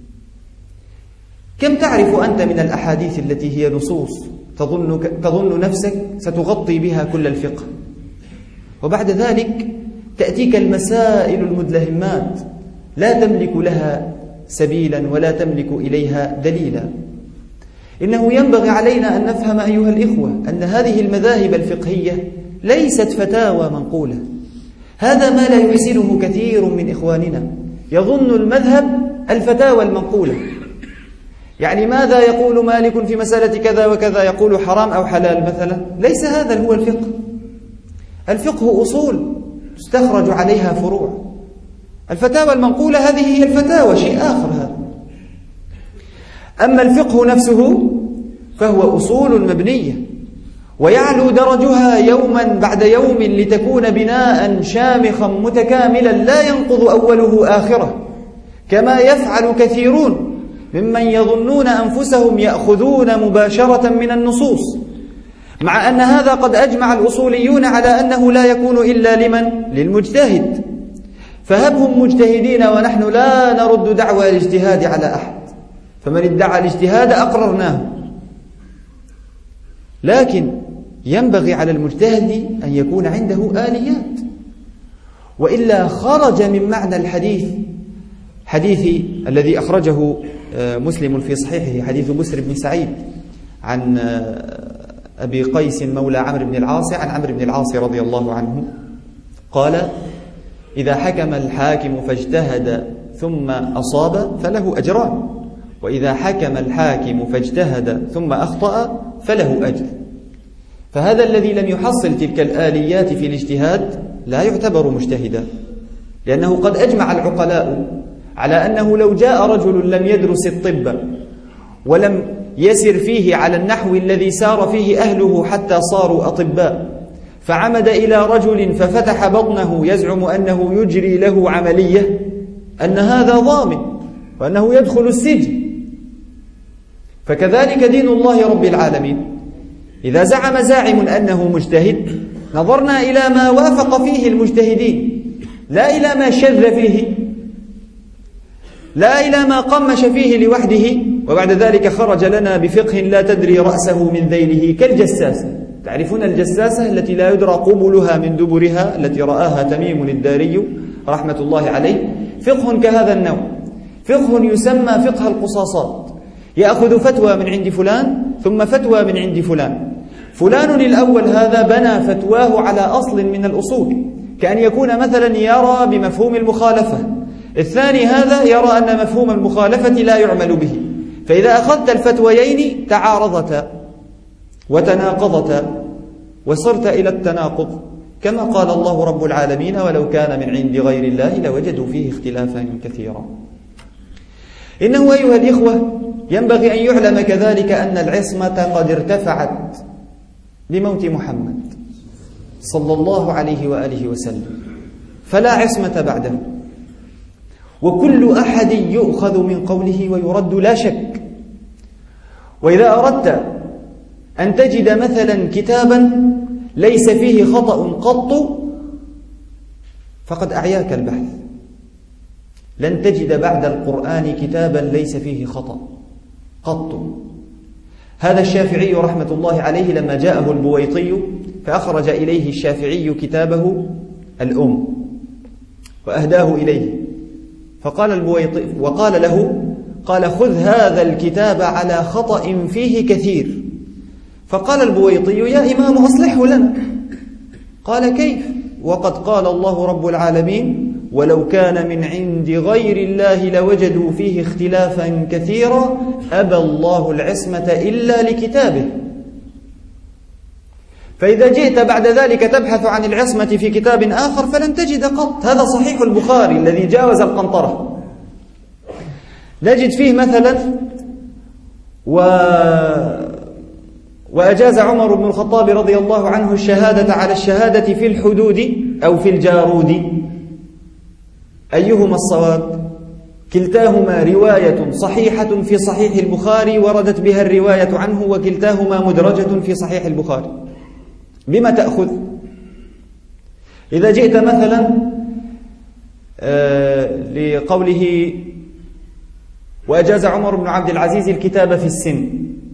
كم تعرف أنت من الأحاديث التي هي نصوص تظن, تظن نفسك ستغطي بها كل الفقه، وبعد ذلك تأتيك المسائل المدلهمات لا تملك لها سبيلا ولا تملك إليها دليلا. إنه ينبغي علينا أن نفهم أيها الإخوة أن هذه المذاهب الفقهية ليست فتاوى منقولة، هذا ما لا يحسنه كثير من إخواننا، يظن المذهب الفتاوى المنقولة. يعني ماذا يقول مالك في مسألة كذا وكذا، يقول حرام أو حلال مثلا. ليس هذا هو الفقه. الفقه أصول تستخرج عليها فروع. الفتاوى المنقولة هذه هي الفتاوى، شيء آخر هذا. أما الفقه نفسه فهو أصول مبنية، ويعلو درجها يوما بعد يوم لتكون بناء شامخا متكاملا لا ينقض أوله آخره، كما يفعل كثيرون ممن يظنون أنفسهم يأخذون مباشرة من النصوص، مع أن هذا قد أجمع الأصوليون على أنه لا يكون إلا لمن؟ للمجتهد. فهبهم مجتهدين ونحن لا نرد دعوى الاجتهاد على أحد، فمن ادعى الاجتهاد أقررناه. لكن ينبغي على المجتهد أن يكون عنده آليات، وإلا خرج من معنى الحديث حديث الذي أخرجه مسلم في صحيحه، حديث بسر بن سعيد عن أبي قيس مولى عمرو بن العاص عن عمرو بن العاص رضي الله عنه قال: إذا حكم الحاكم فاجتهد ثم أصاب فله أجران، وإذا حكم الحاكم فاجتهد ثم أخطأ فله أجر. فهذا الذي لم يحصل تلك الآليات في الاجتهاد لا يعتبر مجتهدا، لأنه قد أجمع العقلاء على أنه لو جاء رجل لم يدرس الطب ولم يسر فيه على النحو الذي سار فيه أهله حتى صاروا أطباء، فعمد إلى رجل ففتح بطنه يزعم أنه يجري له عملية، أن هذا ضامن وأنه يدخل السجن. فكذلك دين الله رب العالمين، إذا زعم زاعم أنه مجتهد نظرنا إلى ما وافق فيه المجتهدين، لا إلى ما شذ فيه، لا إلى ما قمش فيه لوحده وبعد ذلك خرج لنا بفقه لا تدري رأسه من ذيله، كالجساسة. تعرفون الجساسة التي لا يدرى قبلها من دبرها، التي رآها تميم الداري رحمة الله عليه؟ فقه كهذا النوع، فقه يسمى فقه القصاصات، يأخذ فتوى من عند فلان ثم فتوى من عند فلان. فلان الأول هذا بنى فتواه على أصل من الأصول، كأن يكون مثلا يرى بمفهوم المخالفة، الثاني هذا يرى أن مفهوم المخالفة لا يعمل به، فإذا أخذت الفتويين تعارضتا وتناقضتا وصرت إلى التناقض، كما قال الله رب العالمين: ولو كان من عند غير الله لوجدوا فيه اختلافا كثيرا. إنه أيها الإخوة ينبغي أن يعلم كذلك أن العصمة قد ارتفعت بموت محمد صلى الله عليه وآله وسلم، فلا عصمة بعده، وكل أحد يؤخذ من قوله ويرد لا شك. وإذا أردت أن تجد مثلا كتابا ليس فيه خطأ قط فقد أعياك البحث، لن تجد بعد القرآن كتابا ليس فيه خطأ قط. هذا الشافعي رحمة الله عليه لما جاءه البويطي فأخرج إليه الشافعي كتابه الأم وأهداه إليه، فقال البويطي وقال له قال: خذ هذا الكتاب على خطأ فيه كثير. فقال البويطي: يا إمام أصلحه لنا. قال: كيف وقد قال الله رب العالمين: ولو كان من عند غير الله لوجدوا فيه اختلافا كثيرا أبى الله العصمة إلا لكتابه. فإذا جئت بعد ذلك تبحث عن العصمة في كتاب آخر فلن تجد قط. هذا صحيح البخاري الذي جاوز القنطرة، نجد فيه مثلا و... وأجاز عمر بن الخطاب رضي الله عنه الشهادة على الشهادة في الحدود أو في الجارود، أيهما الصواب؟ كلتاهما رواية صحيحة في صحيح البخاري وردت بها الرواية عنه، وكلتاهما مدرجة في صحيح البخاري. بما تأخذ؟ إذا جئت مثلا لقوله وأجاز عمر بن عبد العزيز الكتاب في السن،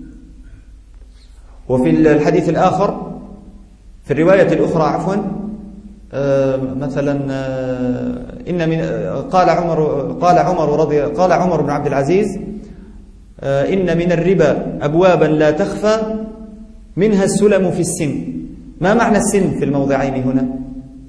وفي الحديث الآخر في الرواية الأخرى عفوا مثلا إن من قال عمر قال عمر رضي قال عمر بن عبد العزيز: إن من الربا أبوابا لا تخفى منها السلم في السن. ما معنى السن في الموضعين هنا؟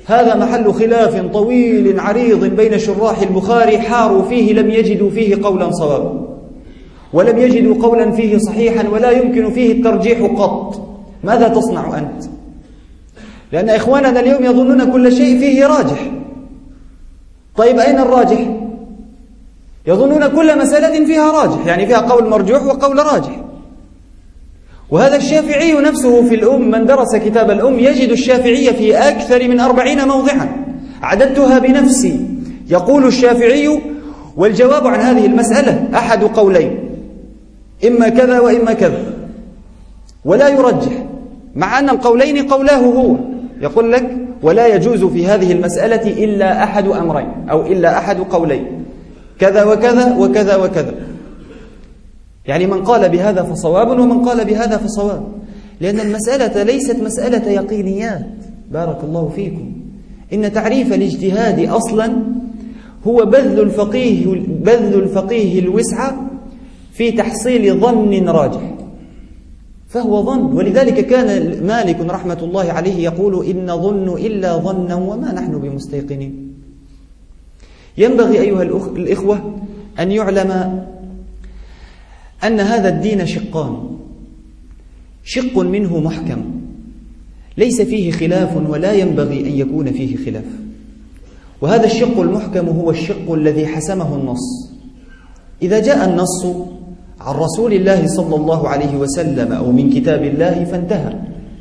هذا محل خلاف طويل عريض بين شراح البخاري، حاروا فيه لم يجدوا فيه قولا صوابا، ولم يجدوا قولا فيه صحيحا، ولا يمكن فيه الترجيح قط. ماذا تصنع أنت؟ لأن إخواننا اليوم يظنون كل شيء فيه راجح. طيب أين الراجح؟ يظنون كل مسألة فيها راجح، يعني فيها قول مرجوح وقول راجح. وهذا الشافعي نفسه في الأم، من درس كتاب الأم يجد الشافعي في أكثر من أربعين موضعا، عددتها بنفسي. يقول الشافعي: والجواب عن هذه المسألة أحد قولين، إما كذا وإما كذا، ولا يرجح، مع أن القولين قولاه هو. يقول لك: ولا يجوز في هذه المسألة إلا أحد أمرين، أو إلا أحد قولين، كذا وكذا وكذا وكذا. يعني من قال بهذا فصواب، ومن قال بهذا فصواب، لأن المسألة ليست مسألة يقينيات. بارك الله فيكم. إن تعريف الاجتهاد أصلا هو بذل الفقيه, بذل الفقيه الوسع في تحصيل ظن راجح، فهو ظن. ولذلك كان مالك رحمة الله عليه يقول: إن ظن إلا ظنا وما نحن بمستيقنين. ينبغي أيها الإخوة أن يعلم أن هذا الدين شقان، شق منه محكم ليس فيه خلاف ولا ينبغي أن يكون فيه خلاف، وهذا الشق المحكم هو الشق الذي حسمه النص. إذا جاء النص عن رسول الله صلى الله عليه وسلم أو من كتاب الله فانتهى،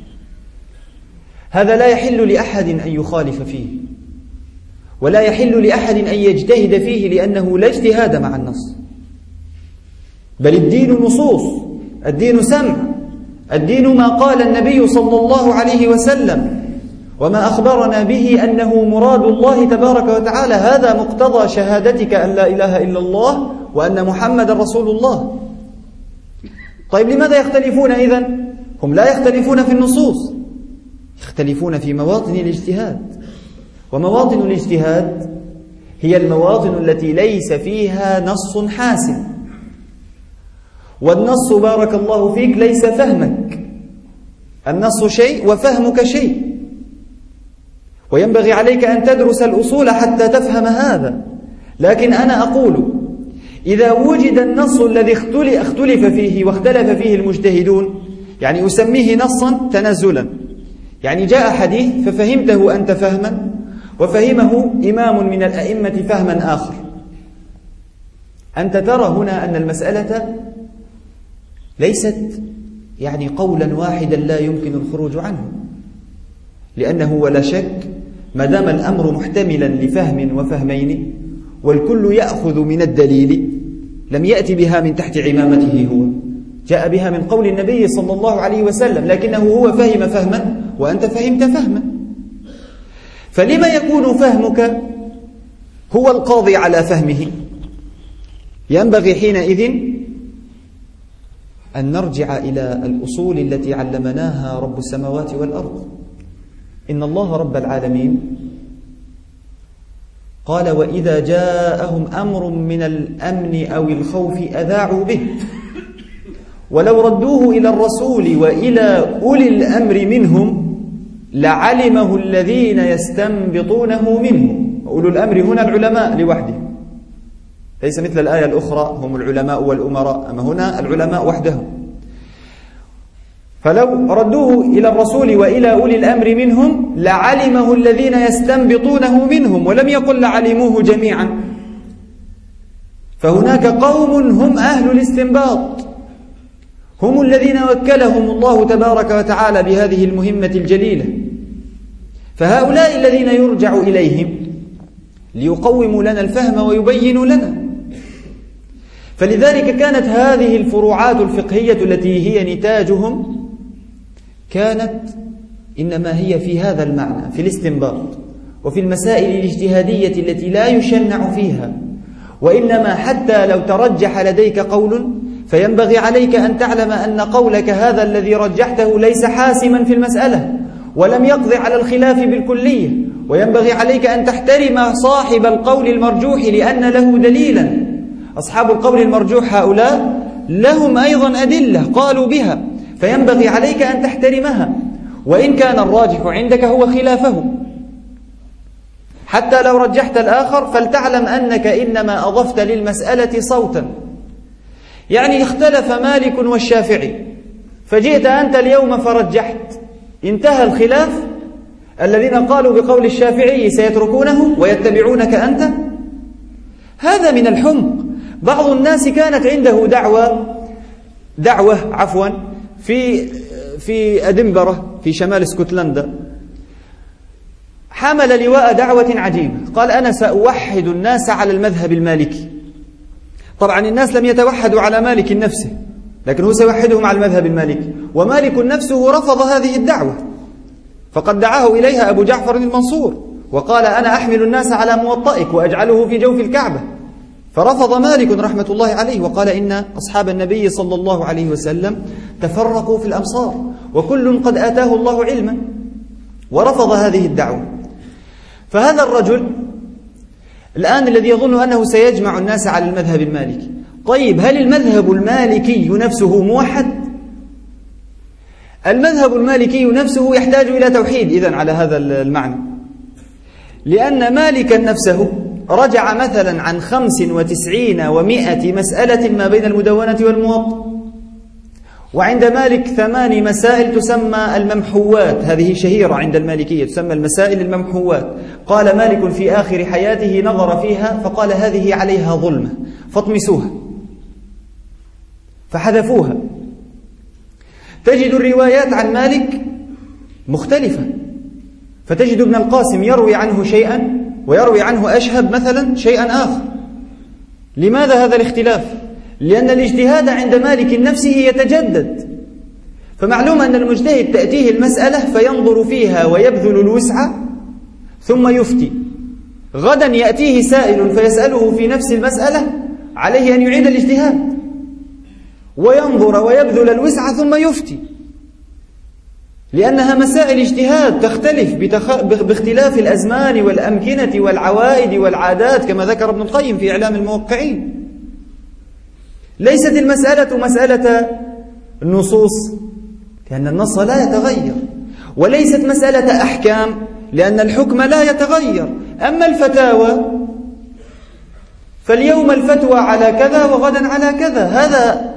هذا لا يحل لأحد أن يخالف فيه، ولا يحل لأحد أن يجتهد فيه، لأنه لا اجتهاد مع النص، بل الدين نصوص، الدين سمع، الدين ما قال النبي صلى الله عليه وسلم وما أخبرنا به أنه مراد الله تبارك وتعالى. هذا مقتضى شهادتك أن لا إله إلا الله وأن محمد رسول الله. طيب لماذا يختلفون إذن؟ هم لا يختلفون في النصوص، يختلفون في مواطن الاجتهاد. ومواطن الاجتهاد هي المواطن التي ليس فيها نص حاسم. والنص بارك الله فيك ليس فهمك، النص شيء وفهمك شيء، وينبغي عليك أن تدرس الأصول حتى تفهم هذا. لكن أنا أقول: إذا وجد النص الذي اختلف فيه واختلف فيه المجتهدون، يعني أسميه نصا تنزلا، يعني جاء حديث ففهمته أنت فهما وفهمه إمام من الأئمة فهما آخر، أنت ترى هنا أن المسألة ليست يعني قولا واحدا لا يمكن الخروج عنه، لأنه ولا شك ما دام الأمر محتملا لفهم وفهمين والكل يأخذ من الدليل، لم يأتي بها من تحت عمامته هو، جاء بها من قول النبي صلى الله عليه وسلم، لكنه هو فهم فهما وأنت فهمت فهما. فلما يكون فهمك هو القاضي على فهمه؟ ينبغي حينئذ أن نرجع إلى الأصول التي علمناها رب السماوات والأرض. إن الله رب العالمين قال: وإذا جاءهم أمر من الأمن أو الخوف أذاعوا به ولو ردوه إلى الرسول وإلى أولي الأمر منهم لعلمه الذين يستنبطونه منهم. أولو الأمر هنا العلماء لوحدهم، ليس مثل الآية الأخرى هم العلماء والأمراء، أما هنا العلماء وحدهم. فلو ردوه إلى الرسول وإلى أولي الأمر منهم لعلمه الذين يستنبطونه منهم، ولم يقل لعلموه جميعا. فهناك قوم هم أهل الاستنباط، هم الذين وكلهم الله تبارك وتعالى بهذه المهمة الجليلة، فهؤلاء الذين يرجع إليهم ليقوموا لنا الفهم ويبينوا لنا. فلذلك كانت هذه الفروعات الفقهية التي هي نتاجهم كانت إنما هي في هذا المعنى، في الاستنباط وفي المسائل الاجتهادية التي لا يشنع فيها. وإنما حتى لو ترجح لديك قول فينبغي عليك أن تعلم أن قولك هذا الذي رجحته ليس حاسما في المسألة ولم يقضي على الخلاف بالكلية، وينبغي عليك أن تحترم صاحب القول المرجوح لأن له دليلا. أصحاب القول المرجوح هؤلاء لهم أيضا أدلة قالوا بها، فينبغي عليك أن تحترمها، وإن كان الراجح عندك هو خلافه. حتى لو رجحت الآخر فلتعلم أنك إنما أضفت للمسألة صوتا. يعني اختلف مالك والشافعي فجئت أنت اليوم فرجحت، انتهى الخلاف. الذين قالوا بقول الشافعي سيتركونه ويتبعونك أنت، هذا من الحمق. بعض الناس كانت عنده دعوة دعوة عفوا في في أدنبرة في شمال اسكتلندا، حمل لواء دعوة عجيبة، قال أنا سأوحد الناس على المذهب المالكي. طبعا الناس لم يتوحدوا على مالك نفسه، لكن هو سيوحدهم على المذهب المالكي، ومالك نفسه رفض هذه الدعوة، فقد دعاه إليها أبو جعفر المنصور وقال أنا أحمل الناس على موطئك وأجعله في جوف الكعبة، فرفض مالك رحمة الله عليه وقال إن أصحاب النبي صلى الله عليه وسلم تفرقوا في الأمصار وكل قد آتاه الله علما، ورفض هذه الدعوة. فهذا الرجل الآن الذي يظن أنه سيجمع الناس على المذهب المالكي، طيب هل المذهب المالكي نفسه موحد؟ المذهب المالكي نفسه يحتاج إلى توحيد إذن على هذا المعنى، لأن مالكا نفسه رجع مثلا عن خمس وتسعين ومائة مسألة ما بين المدونة والموطأ، وعند مالك ثمان مسائل تسمى الممحوات، هذه شهيرة عند المالكية تسمى المسائل الممحوات. قال مالك في آخر حياته نظر فيها فقال هذه عليها ظلمة فاطمسوها، فحذفوها. تجد الروايات عن مالك مختلفة، فتجد ابن القاسم يروي عنه شيئا ويروي عنه أشهب مثلا شيئا آخر. لماذا هذا الاختلاف؟ لأن الاجتهاد عند مالك نفسه يتجدد، فمعلوم أن المجتهد تأتيه المسألة فينظر فيها ويبذل الوسع ثم يفتي، غدا يأتيه سائل فيسأله في نفس المسألة، عليه أن يعيد الاجتهاد وينظر ويبذل الوسع ثم يفتي، لأنها مسائل اجتهاد تختلف بتخ... باختلاف الأزمان والأمكنة والعوائد والعادات، كما ذكر ابن القيم في إعلام الموقعين. ليست المسألة مسألة النصوص لأن النص لا يتغير، وليست مسألة أحكام لأن الحكم لا يتغير. أما الفتاوى فاليوم الفتوى على كذا وغدا على كذا. هذا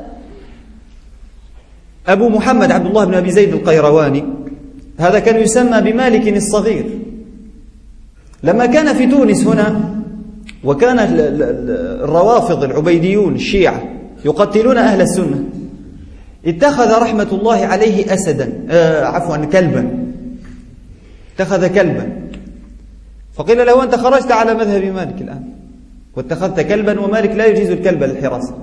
أبو محمد عبد الله بن أبي زيد القيرواني، هذا كان يسمى بمالك الصغير. لما كان في تونس هنا وكان الروافض العبيديون الشيعة يقتلون أهل السنة، اتخذ رحمة الله عليه أسدا آه عفوا كلبا، اتخذ كلبا، فقيل له أنت خرجت على مذهب مالك الآن واتخذت كلبا ومالك لا يجيز الكلب للحراسة.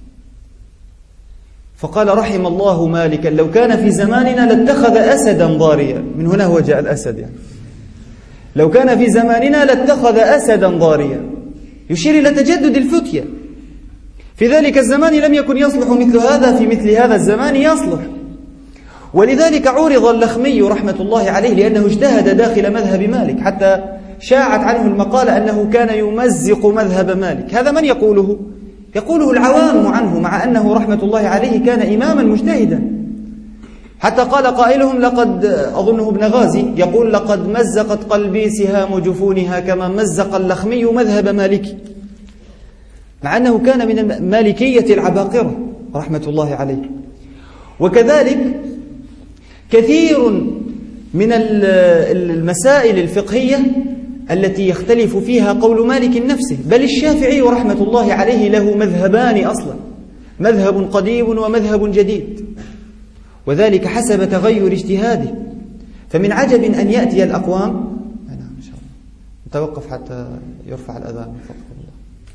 فقال رحم الله مالكا لو كان في زماننا لاتخذ أسدا ضاريا، من هنا هو جاء الأسد، يعني لو كان في زماننا لاتخذ أسدا ضاريا، يشير إلى تجدد الفتية. في ذلك الزمان لم يكن يصلح مثل هذا، في مثل هذا الزمان يصلح. ولذلك عورض اللخمي رحمة الله عليه لأنه اجتهد داخل مذهب مالك، حتى شاعت عنه المقالة أنه كان يمزق مذهب مالك. هذا من يقوله؟ يقوله العوام عنه، مع أنه رحمة الله عليه كان إماما مجتهدا. حتى قال قائلهم لقد أظنه ابن غازي يقول لقد مزقت قلبي سهام جفونها كما مزق اللخمي مذهب مالك، مع أنه كان من المالكية العباقرة رحمة الله عليه. وكذلك كثير من المسائل الفقهية التي يختلف فيها قول مالك نفسه، بل الشافعي رحمة الله عليه له مذهبان أصلا، مذهب قديم ومذهب جديد، وذلك حسب تغير اجتهاده. فمن عجب أن يأتي الأقوام. نعم إن شاء الله نتوقف حتى يرفع الأذان من فضل الله.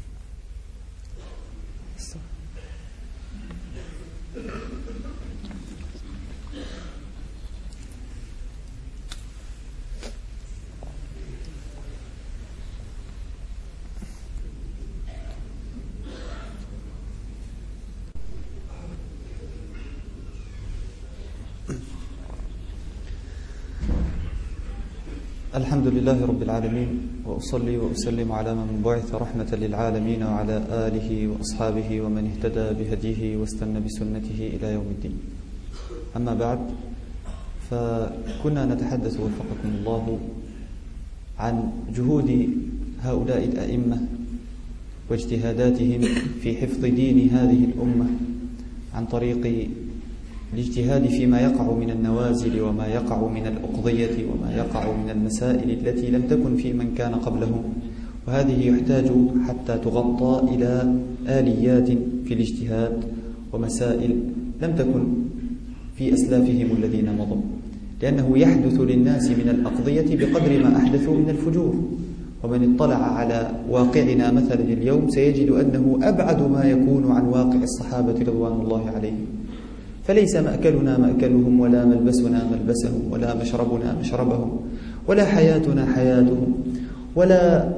الحمد لله رب العالمين، وأصلي وأسلم على من بعث رحمة للعالمين وعلى آله وأصحابه ومن اهتدى بهديه واستنى بسنته إلى يوم الدين. أما بعد، فكنا نتحدث وفقكم الله عن جهود هؤلاء الأئمة واجتهاداتهم في حفظ دين هذه الأمة عن طريق الاجتهاد فيما يقع من النوازل وما يقع من الأقضية وما يقع من المسائل التي لم تكن في من كان قبلهم، وهذه يحتاج حتى تغطى إلى آليات في الاجتهاد ومسائل لم تكن في أسلافهم الذين مضوا، لأنه يحدث للناس من الأقضية بقدر ما أحدثوا من الفجور. ومن اطلع على واقعنا مثلا اليوم سيجد أنه أبعد ما يكون عن واقع الصحابة رضوان الله عليهم، فليس مأكلنا مأكلهم ولا ملبسنا ملبسهم ولا مشربنا مشربهم ولا حياتنا حياتهم ولا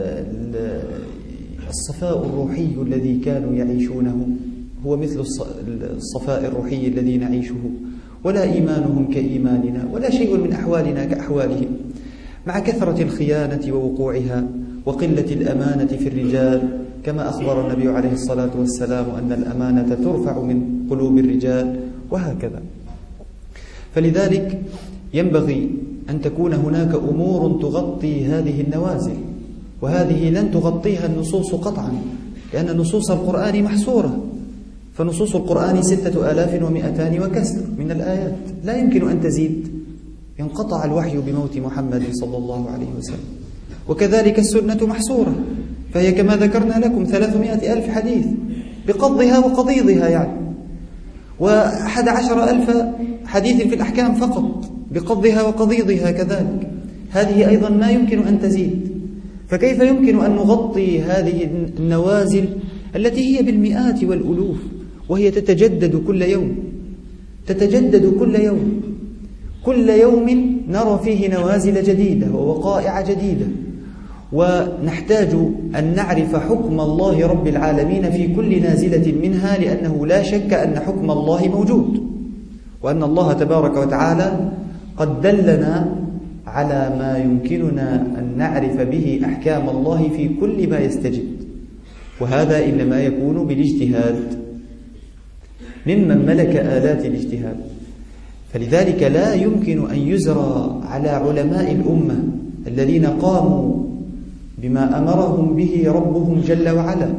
الصفاء الروحي الذي كانوا يعيشونه هو مثل الصفاء الروحي الذي نعيشه، ولا إيمانهم كإيماننا ولا شيء من أحوالنا كأحوالهم، مع كثرة الخيانة ووقوعها وقلة الأمانة في الرجال، كما أخبر النبي عليه الصلاة والسلام أن الأمانة ترفع من قلوب الرجال، وهكذا. فلذلك ينبغي أن تكون هناك أمور تغطي هذه النوازل، وهذه لن تغطيها النصوص قطعا، لأن نصوص القرآن محصورة، فنصوص القرآن ستة آلاف ومئتان وكسر من الآيات، لا يمكن أن تزيد، ينقطع الوحي بموت محمد صلى الله عليه وسلم. وكذلك السنة محصورة، فهي كما ذكرنا لكم ثلاثمائة ألف حديث بقضها وقضيضها يعني، وأحد عشر ألف حديث في الأحكام فقط بقضها وقضيضها كذلك، هذه أيضا ما يمكن أن تزيد. فكيف يمكن أن نغطي هذه النوازل التي هي بالمئات والألوف، وهي تتجدد كل يوم، تتجدد كل يوم، كل يوم نرى فيه نوازل جديدة ووقائع جديدة، ونحتاج أن نعرف حكم الله رب العالمين في كل نازلة منها، لأنه لا شك أن حكم الله موجود، وأن الله تبارك وتعالى قد دلنا على ما يمكننا أن نعرف به أحكام الله في كل ما يستجد، وهذا إنما يكون بالاجتهاد ممن ملك آلات الاجتهاد. فلذلك لا يمكن أن يزرى على علماء الأمة الذين قاموا بما أمرهم به ربهم جل وعلا،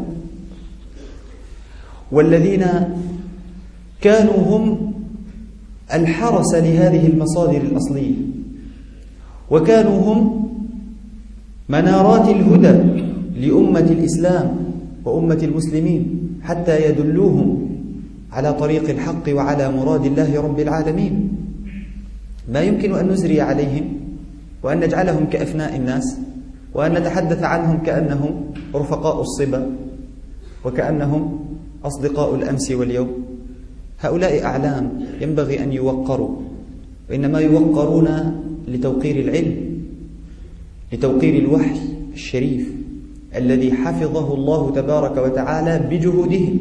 والذين كانوا هم الحرس لهذه المصادر الأصلية، وكانوا هم منارات الهدى لأمة الإسلام وأمة المسلمين، حتى يدلوهم على طريق الحق وعلى مراد الله رب العالمين. ما يمكن أن نزري عليهم وأن نجعلهم كأفناء الناس، وأن نتحدث عنهم كأنهم رفقاء الصبا وكأنهم أصدقاء الأمس واليوم. هؤلاء أعلام ينبغي أن يوقروا، وإنما يوقرون لتوقير العلم، لتوقير الوحي الشريف الذي حفظه الله تبارك وتعالى بجهودهم،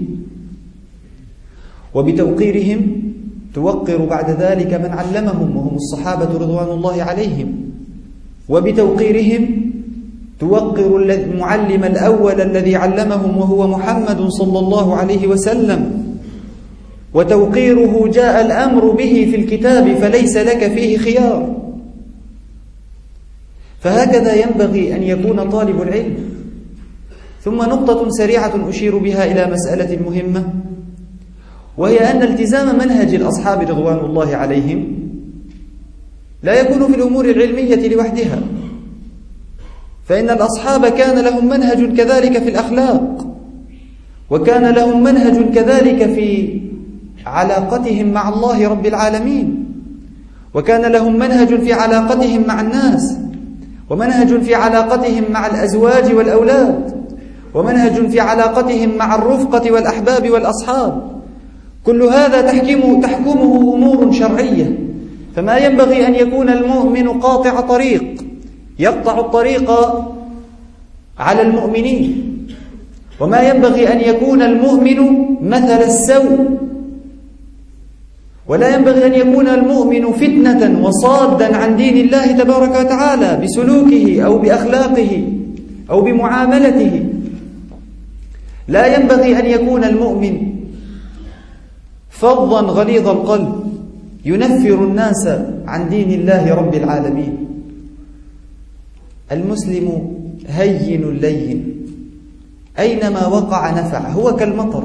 وبتوقيرهم توقر بعد ذلك من علمهم وهم الصحابة رضوان الله عليهم، وبتوقيرهم توقر المعلم الأول الذي علمهم وهو محمد صلى الله عليه وسلم، وتوقيره جاء الأمر به في الكتاب فليس لك فيه خيار. فهكذا ينبغي أن يكون طالب العلم. ثم نقطة سريعة أشير بها إلى مسألة مهمة، وهي أن التزام منهج الأصحاب رضوان الله عليهم لا يكون في الأمور العلمية لوحدها، فإن الأصحاب كان لهم منهج كذلك في الأخلاق، وكان لهم منهج كذلك في علاقتهم مع الله رب العالمين، وكان لهم منهج في علاقتهم مع الناس، ومنهج في علاقتهم مع الأزواج والأولاد، ومنهج في علاقتهم مع الرفقة والأحباب والأصحاب. كل هذا تحكمه, تحكمه أمور شرعية، فما ينبغي أن يكون المؤمن قاطع طريق يقطع الطريق على المؤمنين، وما ينبغي أن يكون المؤمن مثل السوء، ولا ينبغي أن يكون المؤمن فتنة وصادا عن دين الله تبارك وتعالى بسلوكه أو بأخلاقه أو بمعاملته. لا ينبغي أن يكون المؤمن فظا غليظ القلب ينفر الناس عن دين الله رب العالمين. المسلم هين لين، أينما وقع نفع، هو كالمطر.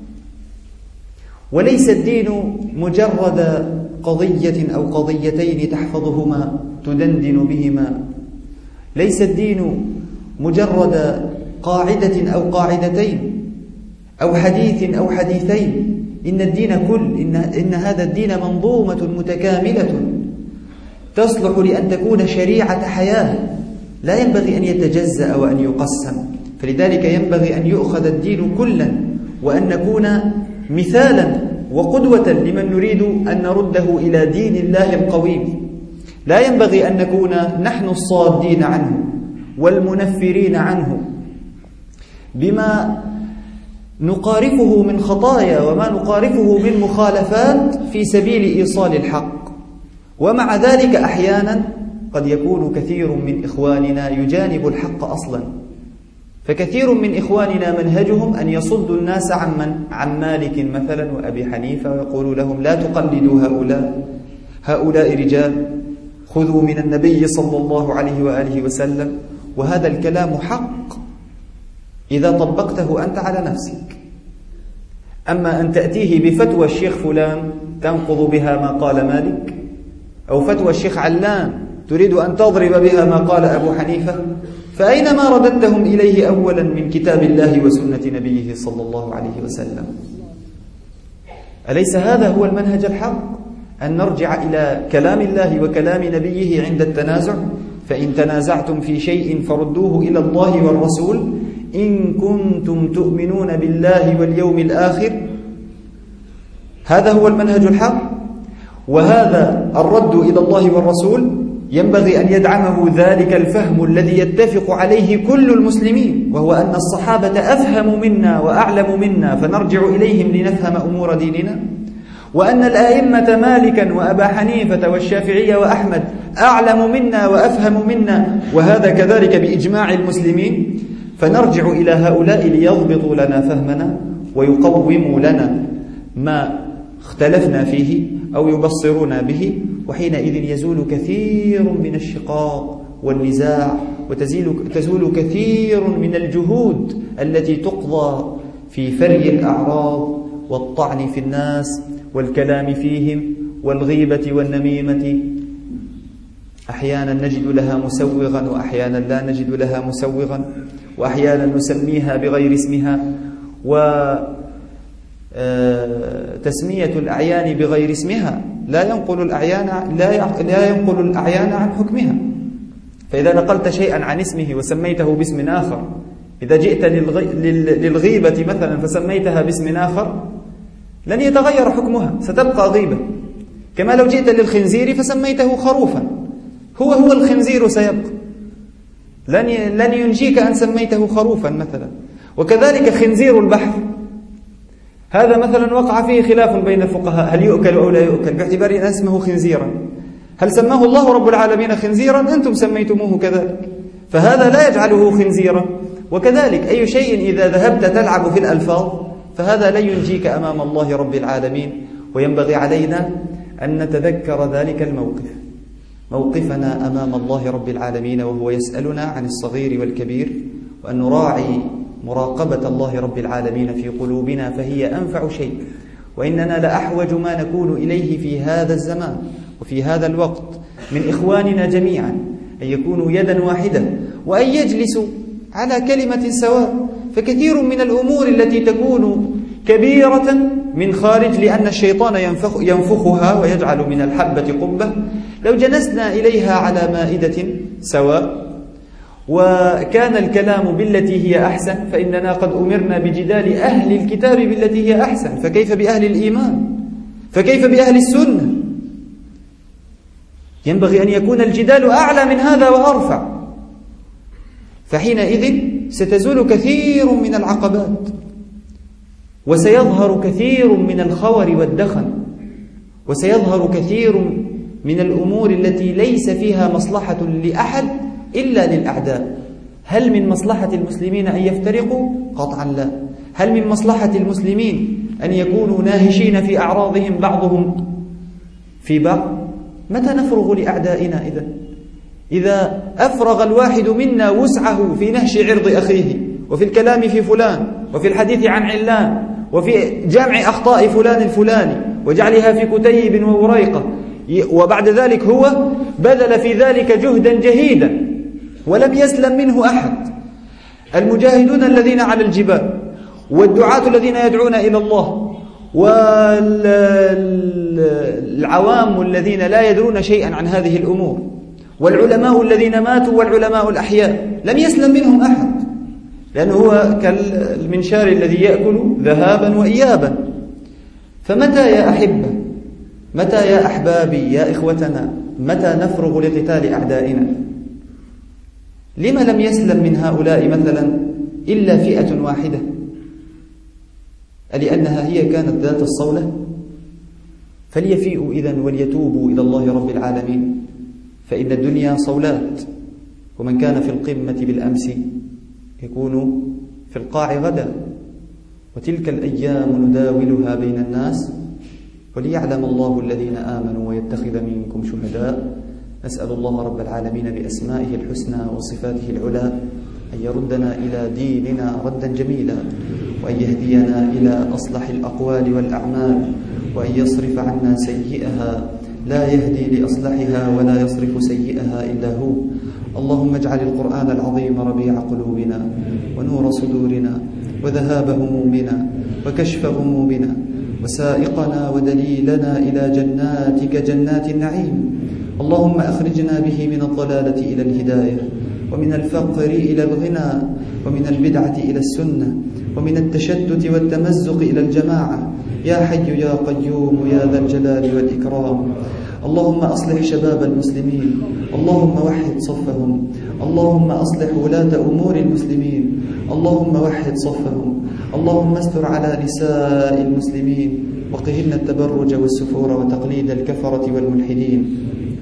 وليس الدين مجرد قضية أو قضيتين تحفظهما تدندن بهما، ليس الدين مجرد قاعدة أو قاعدتين أو حديث أو حديثين، إن الدين كل إن, إن هذا الدين منظومة متكاملة تصلح لأن تكون شريعة حياة، لا ينبغي أن يتجزأ وأن يقسم. فلذلك ينبغي أن يؤخذ الدين كلا، وأن نكون مثالا وقدوة لمن نريد أن نرده إلى دين الله القويم. لا ينبغي أن نكون نحن الصادين عنه والمنفرين عنه بما نقارفه من خطايا وما نقارفه من مخالفات في سبيل إيصال الحق. ومع ذلك أحيانا قد يكون كثير من إخواننا يجانب الحق أصلا، فكثير من إخواننا منهجهم أن يصدوا الناس عن من؟ عن مالك مثلا وأبي حنيفة، ويقولوا لهم لا تقلدوا هؤلاء، هؤلاء رجال، خذوا من النبي صلى الله عليه وآله وسلم. وهذا الكلام حق إذا طبقته أنت على نفسك. أما أن تأتيه بفتوى الشيخ فلان تنقض بها ما قال مالك، أو فتوى الشيخ علان تريد أن تضرب بها ما قال أبو حنيفة، فأينما رددتهم إليه أولا من كتاب الله وسنة نبيه صلى الله عليه وسلم؟ أليس هذا هو المنهج الحق؟ أن نرجع إلى كلام الله وكلام نبيه عند التنازع. فإن تنازعتم في شيء فردوه إلى الله والرسول إن كنتم تؤمنون بالله واليوم الآخر. هذا هو المنهج الحق، وهذا الرد إلى الله والرسول ينبغي أن يدعمه ذلك الفهم الذي يتفق عليه كل المسلمين، وهو أن الصحابة أفهم منا وأعلم منا فنرجع إليهم لنفهم أمور ديننا، وأن الآئمة مالكا وأبا حنيفة والشافعية وأحمد أعلم منا وأفهم منا، وهذا كذلك بإجماع المسلمين، فنرجع إلى هؤلاء ليضبطوا لنا فهمنا ويقوموا لنا ما اختلفنا فيه أو يبصرونا به. وحينئذ يزول كثير من الشقاق والنزاع، وتزول كثير من الجهود التي تقضى في فري الأعراض والطعن في الناس والكلام فيهم والغيبة والنميمة. أحيانا نجد لها مسوغا وأحيانا لا نجد لها مسوغا، وأحيانا نسميها بغير اسمها، وتسمية الأعيان بغير اسمها لا ينقل الأعيان لا ينقل الأعيان عن حكمها. فإذا نقلت شيئا عن اسمه وسميته باسم آخر، إذا جئت للغيبة مثلا فسميتها باسم آخر لن يتغير حكمها، ستبقى غيبة. كما لو جئت للخنزير فسميته خروفا، هو هو الخنزير سيبقى، لن لن ينجيك أن سميته خروفا مثلا. وكذلك خنزير البحر، هذا مثلا وقع فيه خلاف بين الفقهاء، هل يؤكل أو لا يؤكل باعتبار أن اسمه خنزيرا. هل سماه الله رب العالمين خنزيرا؟ أنتم سميتموه كذلك، فهذا لا يجعله خنزيرا. وكذلك أي شيء إذا ذهبت تلعب في الألفاظ فهذا لا ينجيك أمام الله رب العالمين. وينبغي علينا أن نتذكر ذلك الموقف، موقفنا أمام الله رب العالمين وهو يسألنا عن الصغير والكبير، وأن نراعي مراقبة الله رب العالمين في قلوبنا، فهي أنفع شيء. وإننا لأحوج ما نكون إليه في هذا الزمان وفي هذا الوقت من إخواننا جميعا أن يكونوا يدا واحدة، وأن يجلسوا على كلمة سواء. فكثير من الأمور التي تكون كبيرة من خارج لأن الشيطان ينفخ ينفخها ويجعل من الحبة قبة، لو جلسنا إليها على مائدة سواء وكان الكلام بالتي هي أحسن، فإننا قد أمرنا بجدال أهل الكتاب بالتي هي أحسن، فكيف بأهل الإيمان؟ فكيف بأهل السنة؟ ينبغي أن يكون الجدال أعلى من هذا وأرفع، فحينئذ ستزول كثير من العقبات، وسيظهر كثير من الخور والدخن، وسيظهر كثير من الأمور التي ليس فيها مصلحة لأحد إلا للأعداء. هل من مصلحة المسلمين أن يفترقوا؟ قطعا لا. هل من مصلحة المسلمين أن يكونوا ناهشين في أعراضهم بعضهم في بعض؟ متى نفرغ لأعدائنا إذن؟ إذا أفرغ الواحد منا وسعه في نهش عرض أخيه وفي الكلام في فلان وفي الحديث عن علان وفي جمع أخطاء فلان الفلاني وجعلها في كتيب ووريقة، وبعد ذلك هو بذل في ذلك جهدا جهيدا ولم يسلم منه أحد. المجاهدون الذين على الجبال والدعاة الذين يدعون إلى الله والعوام الذين لا يدرون شيئا عن هذه الأمور والعلماء الذين ماتوا والعلماء الأحياء لم يسلم منهم أحد، لأنه هو كالمنشار الذي يأكل ذهابا وإيابا. فمتى يا أحبة، متى يا أحبابي يا إخوتنا، متى نفرغ لقتال أعدائنا؟ لما لم يسلم من هؤلاء مثلا إلا فئة واحدة؟ ألأنها هي كانت ذات الصولة؟ فليفيئوا إذن وليتوبوا إلى الله رب العالمين، فإن الدنيا صولات، ومن كان في القمة بالأمس يكون في القاع غدا، وتلك الأيام نداولها بين الناس وليعلم الله الذين آمنوا ويتخذ منكم شهداء. نسأل الله رب العالمين بأسمائه الحسنى وصفاته العلى أن يردنا إلى ديننا ردا جميلا، وأن يهدينا إلى أصلح الأقوال والأعمال، وأن يصرف عنا سيئها، لا يهدي لأصلحها ولا يصرف سيئها إلا هو. اللهم اجعل القرآن العظيم ربيع قلوبنا ونور صدورنا وذهاب همومنا وكشف غمومنا وسائقنا ودليلنا إلى جناتك جنات النعيم. اللهم أخرجنا به من الضلالة إلى الهداية، ومن الفقر إلى الغنى، ومن البدعة إلى السنة، ومن التشتت والتمزق إلى الجماعة، يا حي يا قيوم يا ذا الجلال والإكرام. اللهم أصلح شباب المسلمين، اللهم وحد صفهم، اللهم أصلح ولاة أمور المسلمين، اللهم وحد صفهم، اللهم استر على نساء المسلمين وقهن التبرج والسفور وتقليد الكفرة والملحدين.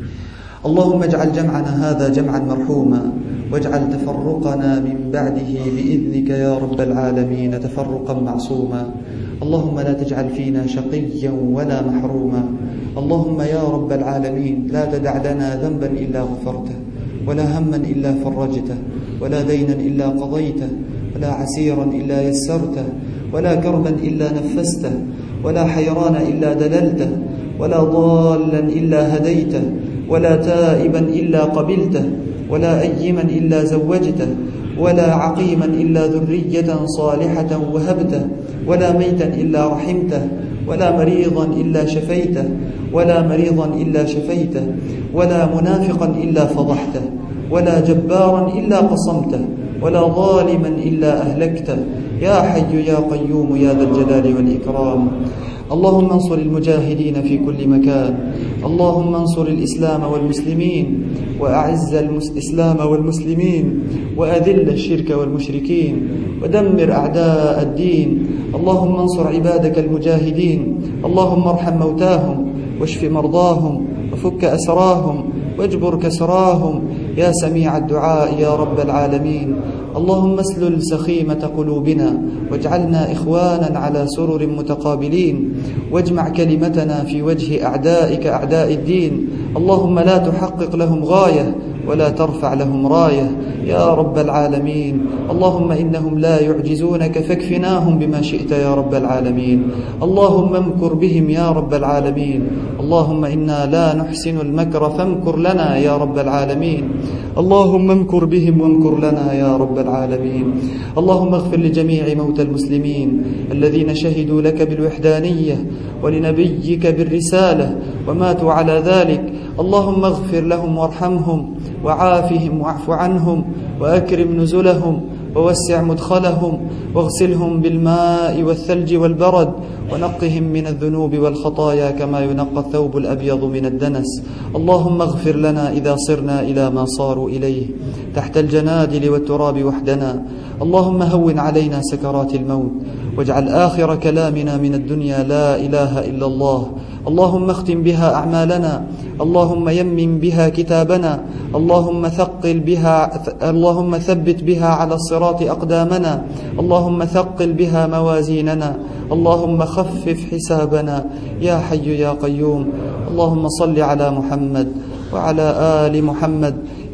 اللهم اجعل جمعنا هذا جمعا مرحوما، واجعل تفرقنا من بعده بإذنك يا رب العالمين تفرقا معصوما. اللهم لا تجعل فينا شقيا ولا محروما. اللهم يا رب العالمين لا تدع لنا ذنبا إلا غفرته، ولا هما إلا فرجته، ولا دينا إلا قضيته، ولا عسيرا إلا يسرته، ولا كربا إلا نفسته، ولا حيران إلا دللته، ولا ضالا إلا هديته، ولا تائبا إلا قبلته، ولا أيما إلا زوجته، ولا عقيما إلا ذرية صالحة وهبته، ولا ميتا إلا رحمته، ولا مريضا إلا شفيته، ولا مريضا إلا شفيته، ولا منافقا إلا فضحته، ولا جبارا إلا قصمته، ولا ظالما إلا أهلكته، يا حي يا قيوم يا ذا الجلال والإكرام. اللهم انصر المجاهدين في كل مكان، اللهم انصر الإسلام والمسلمين، وأعز الإسلام والمسلمين، وأذل الشرك والمشركين، ودمر أعداء الدين. اللهم انصر عبادك المجاهدين، اللهم ارحم موتاهم واشف مرضاهم وفك أسراهم واجبر كسراهم، يا سميع الدعاء يا رب العالمين. اللهم اسلل سخيمة قلوبنا، واجعلنا إخوانا على سرر متقابلين، واجمع كلمتنا في وجه أعدائك أعداء الدين. اللهم لا تحقق لهم غاية ولا ترفع لهم راية يا رب العالمين. اللهم إنهم لا يعجزونك فاكفناهم بما شئت يا رب العالمين. اللهم امكر بهم يا رب العالمين. اللهم إنا لا نحسن المكر فامكر لنا يا رب العالمين. اللهم امكر بهم وامكر لنا يا رب العالمين. اللهم اغفر لجميع موتى المسلمين الذين شهدوا لك بالوحدانية ولنبيك بالرسالة وماتوا على ذلك. اللهم اغفر لهم وارحمهم وعافهم واعف عنهم وأكرم نزلهم ووسع مدخلهم واغسلهم بالماء والثلج والبرد ونقهم من الذنوب والخطايا كما ينقى الثوب الأبيض من الدنس. اللهم اغفر لنا إذا صرنا إلى ما صاروا إليه تحت الجنادل والتراب وحدنا. اللهم هون علينا سكرات الموت واجعل آخر كلامنا من الدنيا لا إله إلا الله. اللهم اختم بها أعمالنا، اللهم يمن بها كتابنا، اللهم ثقل بها اللهم ثبت بها على الصراط أقدامنا، اللهم ثقل بها موازيننا، اللهم خفف حسابنا يا حي يا قيوم. اللهم صل على محمد وعلى آل محمد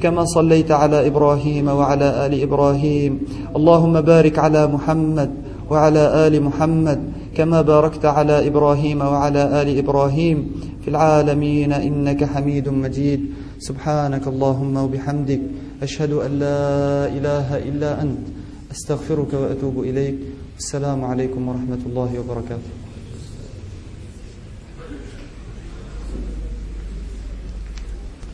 كما صليت على إبراهيم وعلى آل إبراهيم. اللهم بارك على محمد وعلى آل محمد كما باركت على إبراهيم وعلى آل إبراهيم في العالمين إنك حميد مجيد. سبحانك اللهم وبحمدك، أشهد أن لا إله إلا أنت، أستغفرك وأتوب إليك. السلام عليكم ورحمة الله وبركاته.